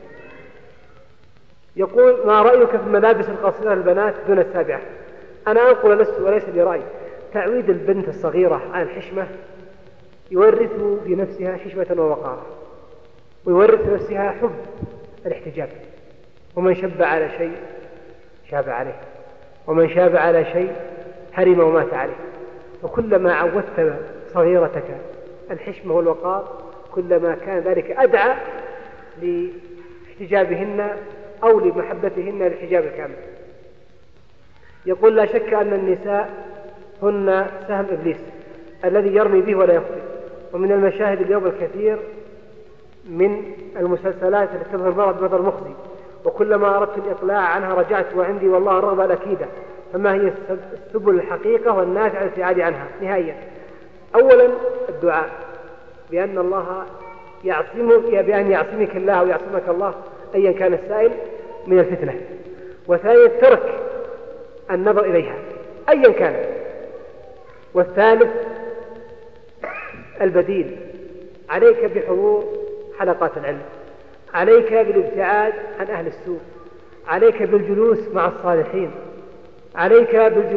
يقول ما رأيك في الملابس القصيرة للبنات دون السابعة؟ أنا أنقل وليس لي رأي. تعويد البنت الصغيرة على الحشمة يورث في نفسها حشمة ووقارا، ويورث في نفسها حب الاحتجاب. ومن شب على شيء شاب عليه، ومن شاب على شيء هرم ومات عليه. وكلما عودت صغيرتك الحشمة والوقار كلما كان ذلك أدعى لاحتجابهن أو لمحبتهن للحجاب الكامل. يقول لا شك أن النساء هن سهم إبليس الذي يرمي به ولا يخطئ. ومن المشاهد اليوم الكثير من المسلسلات التي تظهر المرأة بنظر مخزي، وكلما أردت الإقلاع عنها رجعت وعندي والله الرغبة الأكيدة. فما هي السبل الحقيقة والنافعة الابتعاد عنها نهائيا؟ أولا الدعاء بأن الله بأن يعصمك الله ويعصمك الله أيا كان السائل من الفتنة. وثانيا ترك النظر إليها أيا كان. والثالث البديل، عليك بحضور حلقات العلم، عليك بالابتعاد عن أهل السوء، عليك بالجلوس مع الصالحين، عليك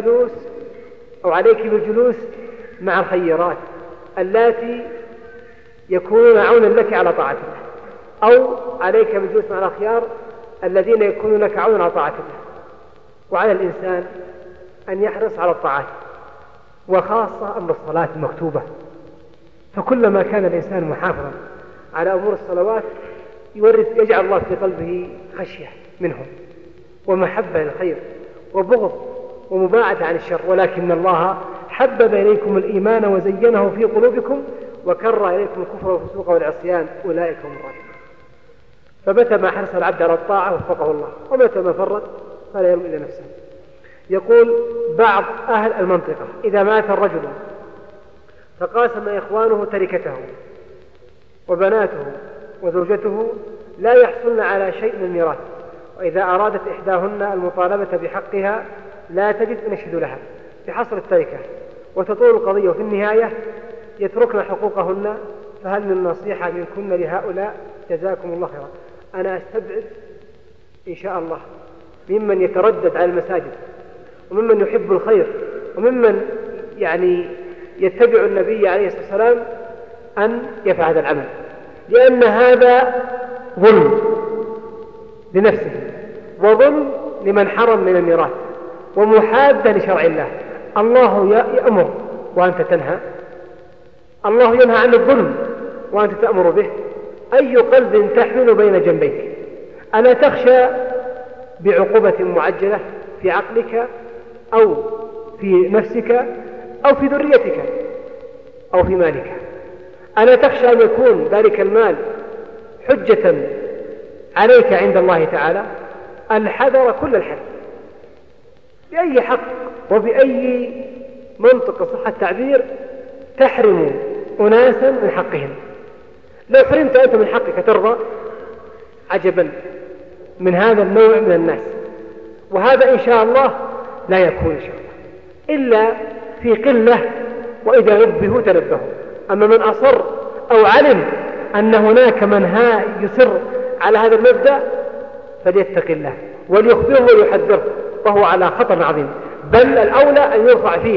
بالجلوس مع الخيرات اللاتي يكونون عونا لك على طاعة الله، أو عليك بالجلوس مع الأخيار الذين يكونون لك عونا على طاعة الله. وعلى الإنسان أن يحرص على الطاعات، وخاصة أمر الصلاة المكتوبة. فكلما كان الإنسان محافظا على أمور الصلوات يجعل الله في قلبه خشية منهم ومحبة للخير وبغض ومباعدة عن الشر. ولكن الله حبب إليكم الإيمان وزينه في قلوبكم وكره إليكم الكفر والفسوق والعصيان أولئك هم الراشدون. فمتى ما حرص العبد على الطاعة وفقه الله، ومتى ما فرط فلا يلوم إلا نفسه. يقول بعض أهل المنطقة إذا مات الرجل فقاسم إخوانه تركته وبناته وزوجته لا يحصلن على شيء من الميراث، وإذا أرادت إحداهن المطالبة بحقها لا تجد أن يشهد لها بحصر التركة وتطول القضية، وفي النهاية يتركن حقوقهن. فهل من نصيحة منكن لهؤلاء؟ جزاكم الله خيرا. أنا أستبعد إن شاء الله ممن يتردد على المساجد وممن يحب الخير وممن يتبع النبي عليه الصلاة والسلام أن يفعل هذا العمل، لأن هذا ظلم لنفسه وظلم لمن حرم من الميراث ومحادة لشرع الله. الله يأمر وأنت تنهى، الله ينهى عن الظلم وأنت تأمر به. أي قلب تحمل بين جنبيك؟ ألا تخشى بعقوبة معجلة في عقلك أو في نفسك أو في ذريتك أو في مالك؟ ألا تخشى أن يكون ذلك المال حجة عليك عند الله تعالى؟ الحذر كل الحذر بأي حق وبأي منطق صح التعبير تحرم أناسا من حقهم. لو حرمت أنت من حقك ترضى؟ عجبا من هذا النوع من الناس. وهذا إن شاء الله لا يكون إن شاء الله إلا في قلة، وإذا نبهوا تنبهوا. أما من أصر أو علم أن هناك من يصر على هذا المبدأ فليتق الله وليخبره ويحذره، وهو على خطر عظيم. بل الأولى أن يرفع فيه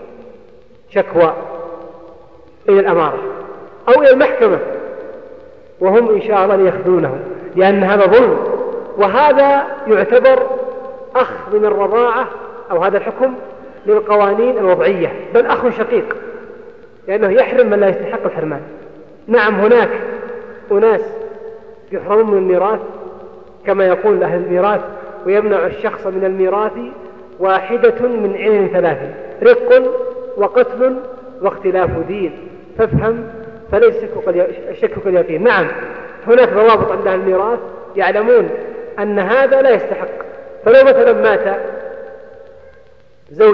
شكوى إلى الأمارة أو إلى المحكمة وهم إن شاء الله ليأخذونه، لأن هذا ظلم، وهذا يعتبر أخذ من الرضاعة، أو هذا الحكم للقوانين الوضعية، بل أخ شقيق، لأنه يحرم من لا يستحق الحرمان. نعم هناك أناس يحرمون من الميراث كما يقول أهل الميراث، ويمنع الشخص من الميراث واحدة من علل ثلاث: رق وقتل واختلاف دين، فافهم فليس الشك كاليقين. نعم هناك ضوابط عند أهل الميراث يعلمون أن هذا لا يستحق. فلو مثلا مات زوج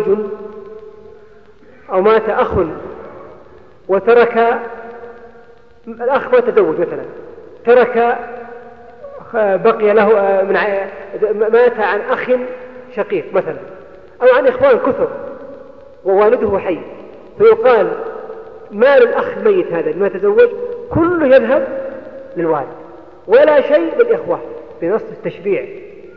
أو مات أخ وترك، الأخ ما تزوج مثلا، ترك بقي له مات عن أخ شقيق مثلا، أو عن إخوان كثر ووالده حي، فيقال مال الأخ الميت هذا لما تزوج كله يذهب للوالد ولا شيء للإخوة بنص التشريع.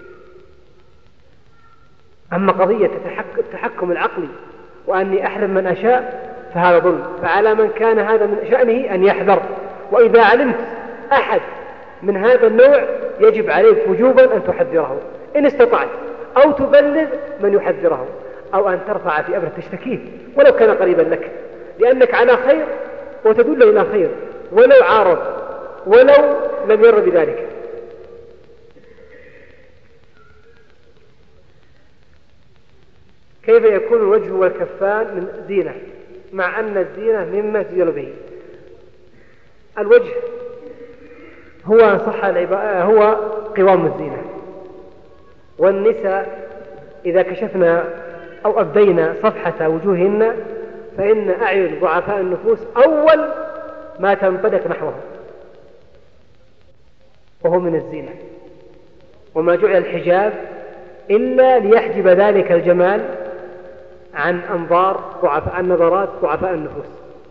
أما قضية التحكم العقلي وأني أحرم من أشاء فهذا ظلم، فعلى من كان هذا من شأنه أن يحذر. وإذا علمت أحد من هذا النوع يجب عليك وجوبا أن تحذره إن استطعت، أو تبلغ من يحذره، أو أن ترفع في أمر تشتكيه ولو كان قريبا لك، لأنك على خير وتدل إلى خير ولو عارض ولو لم ير بذلك. كيف يكون الوجه والكفان من زينة مع أن الزينة مما تزين به؟ الوجه هو صح هو قوام الزينة، والنساء إذا كشفنا أو أبدينا صفحة وجوههن فإن أعين ضعفاء النفوس أول ما تنطلق نحوه، وهو من الزينة. وما جعل الحجاب إلا ليحجب ذلك الجمال عن أنظار ضعفاء النظرات ضعفاء النفوس.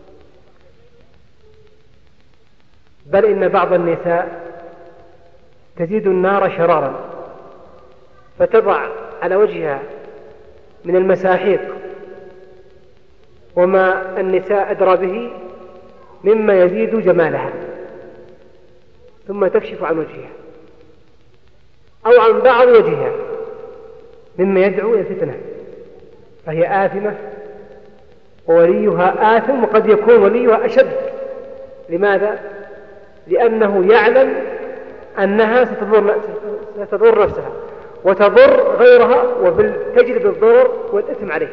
بل إن بعض النساء تزيد النار شرارا، فتضع على وجهها من المساحيق وما النساء أدرى به مما يزيد جمالها، ثم تكشف عن وجهها أو عن بعض وجهها مما يدعو إلى الفتنة، فهي آثمة ووليها آثم، وقد يكون وليها أشد. لماذا؟ لأنه يعلم أنها ستضر نفسها وتضر غيرها وتجلب الضرر والإثم عليه.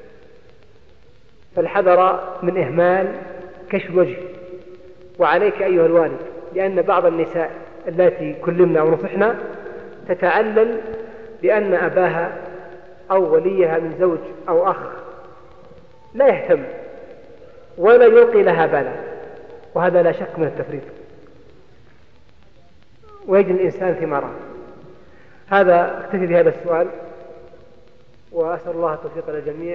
فالحذر من إهمال كشف الوجه. وعليك أيها الوالد، لأن بعض النساء التي كلمنا ونصحنا تتعلل بأن أباها أو وليها من زوج أو أخ لا يهتم ولا يلقي لها بالا، وهذا لا شك من التفريط، ويجني الإنسان ثماره. هذا اكتفي بهذا السؤال، وأسأل الله التوفيق للجميع.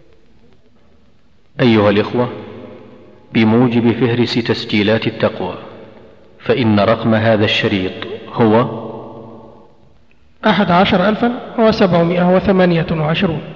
أيها الإخوة، بموجب فهرس تسجيلات التقوى، فإن رقم هذا الشريط هو 11,728.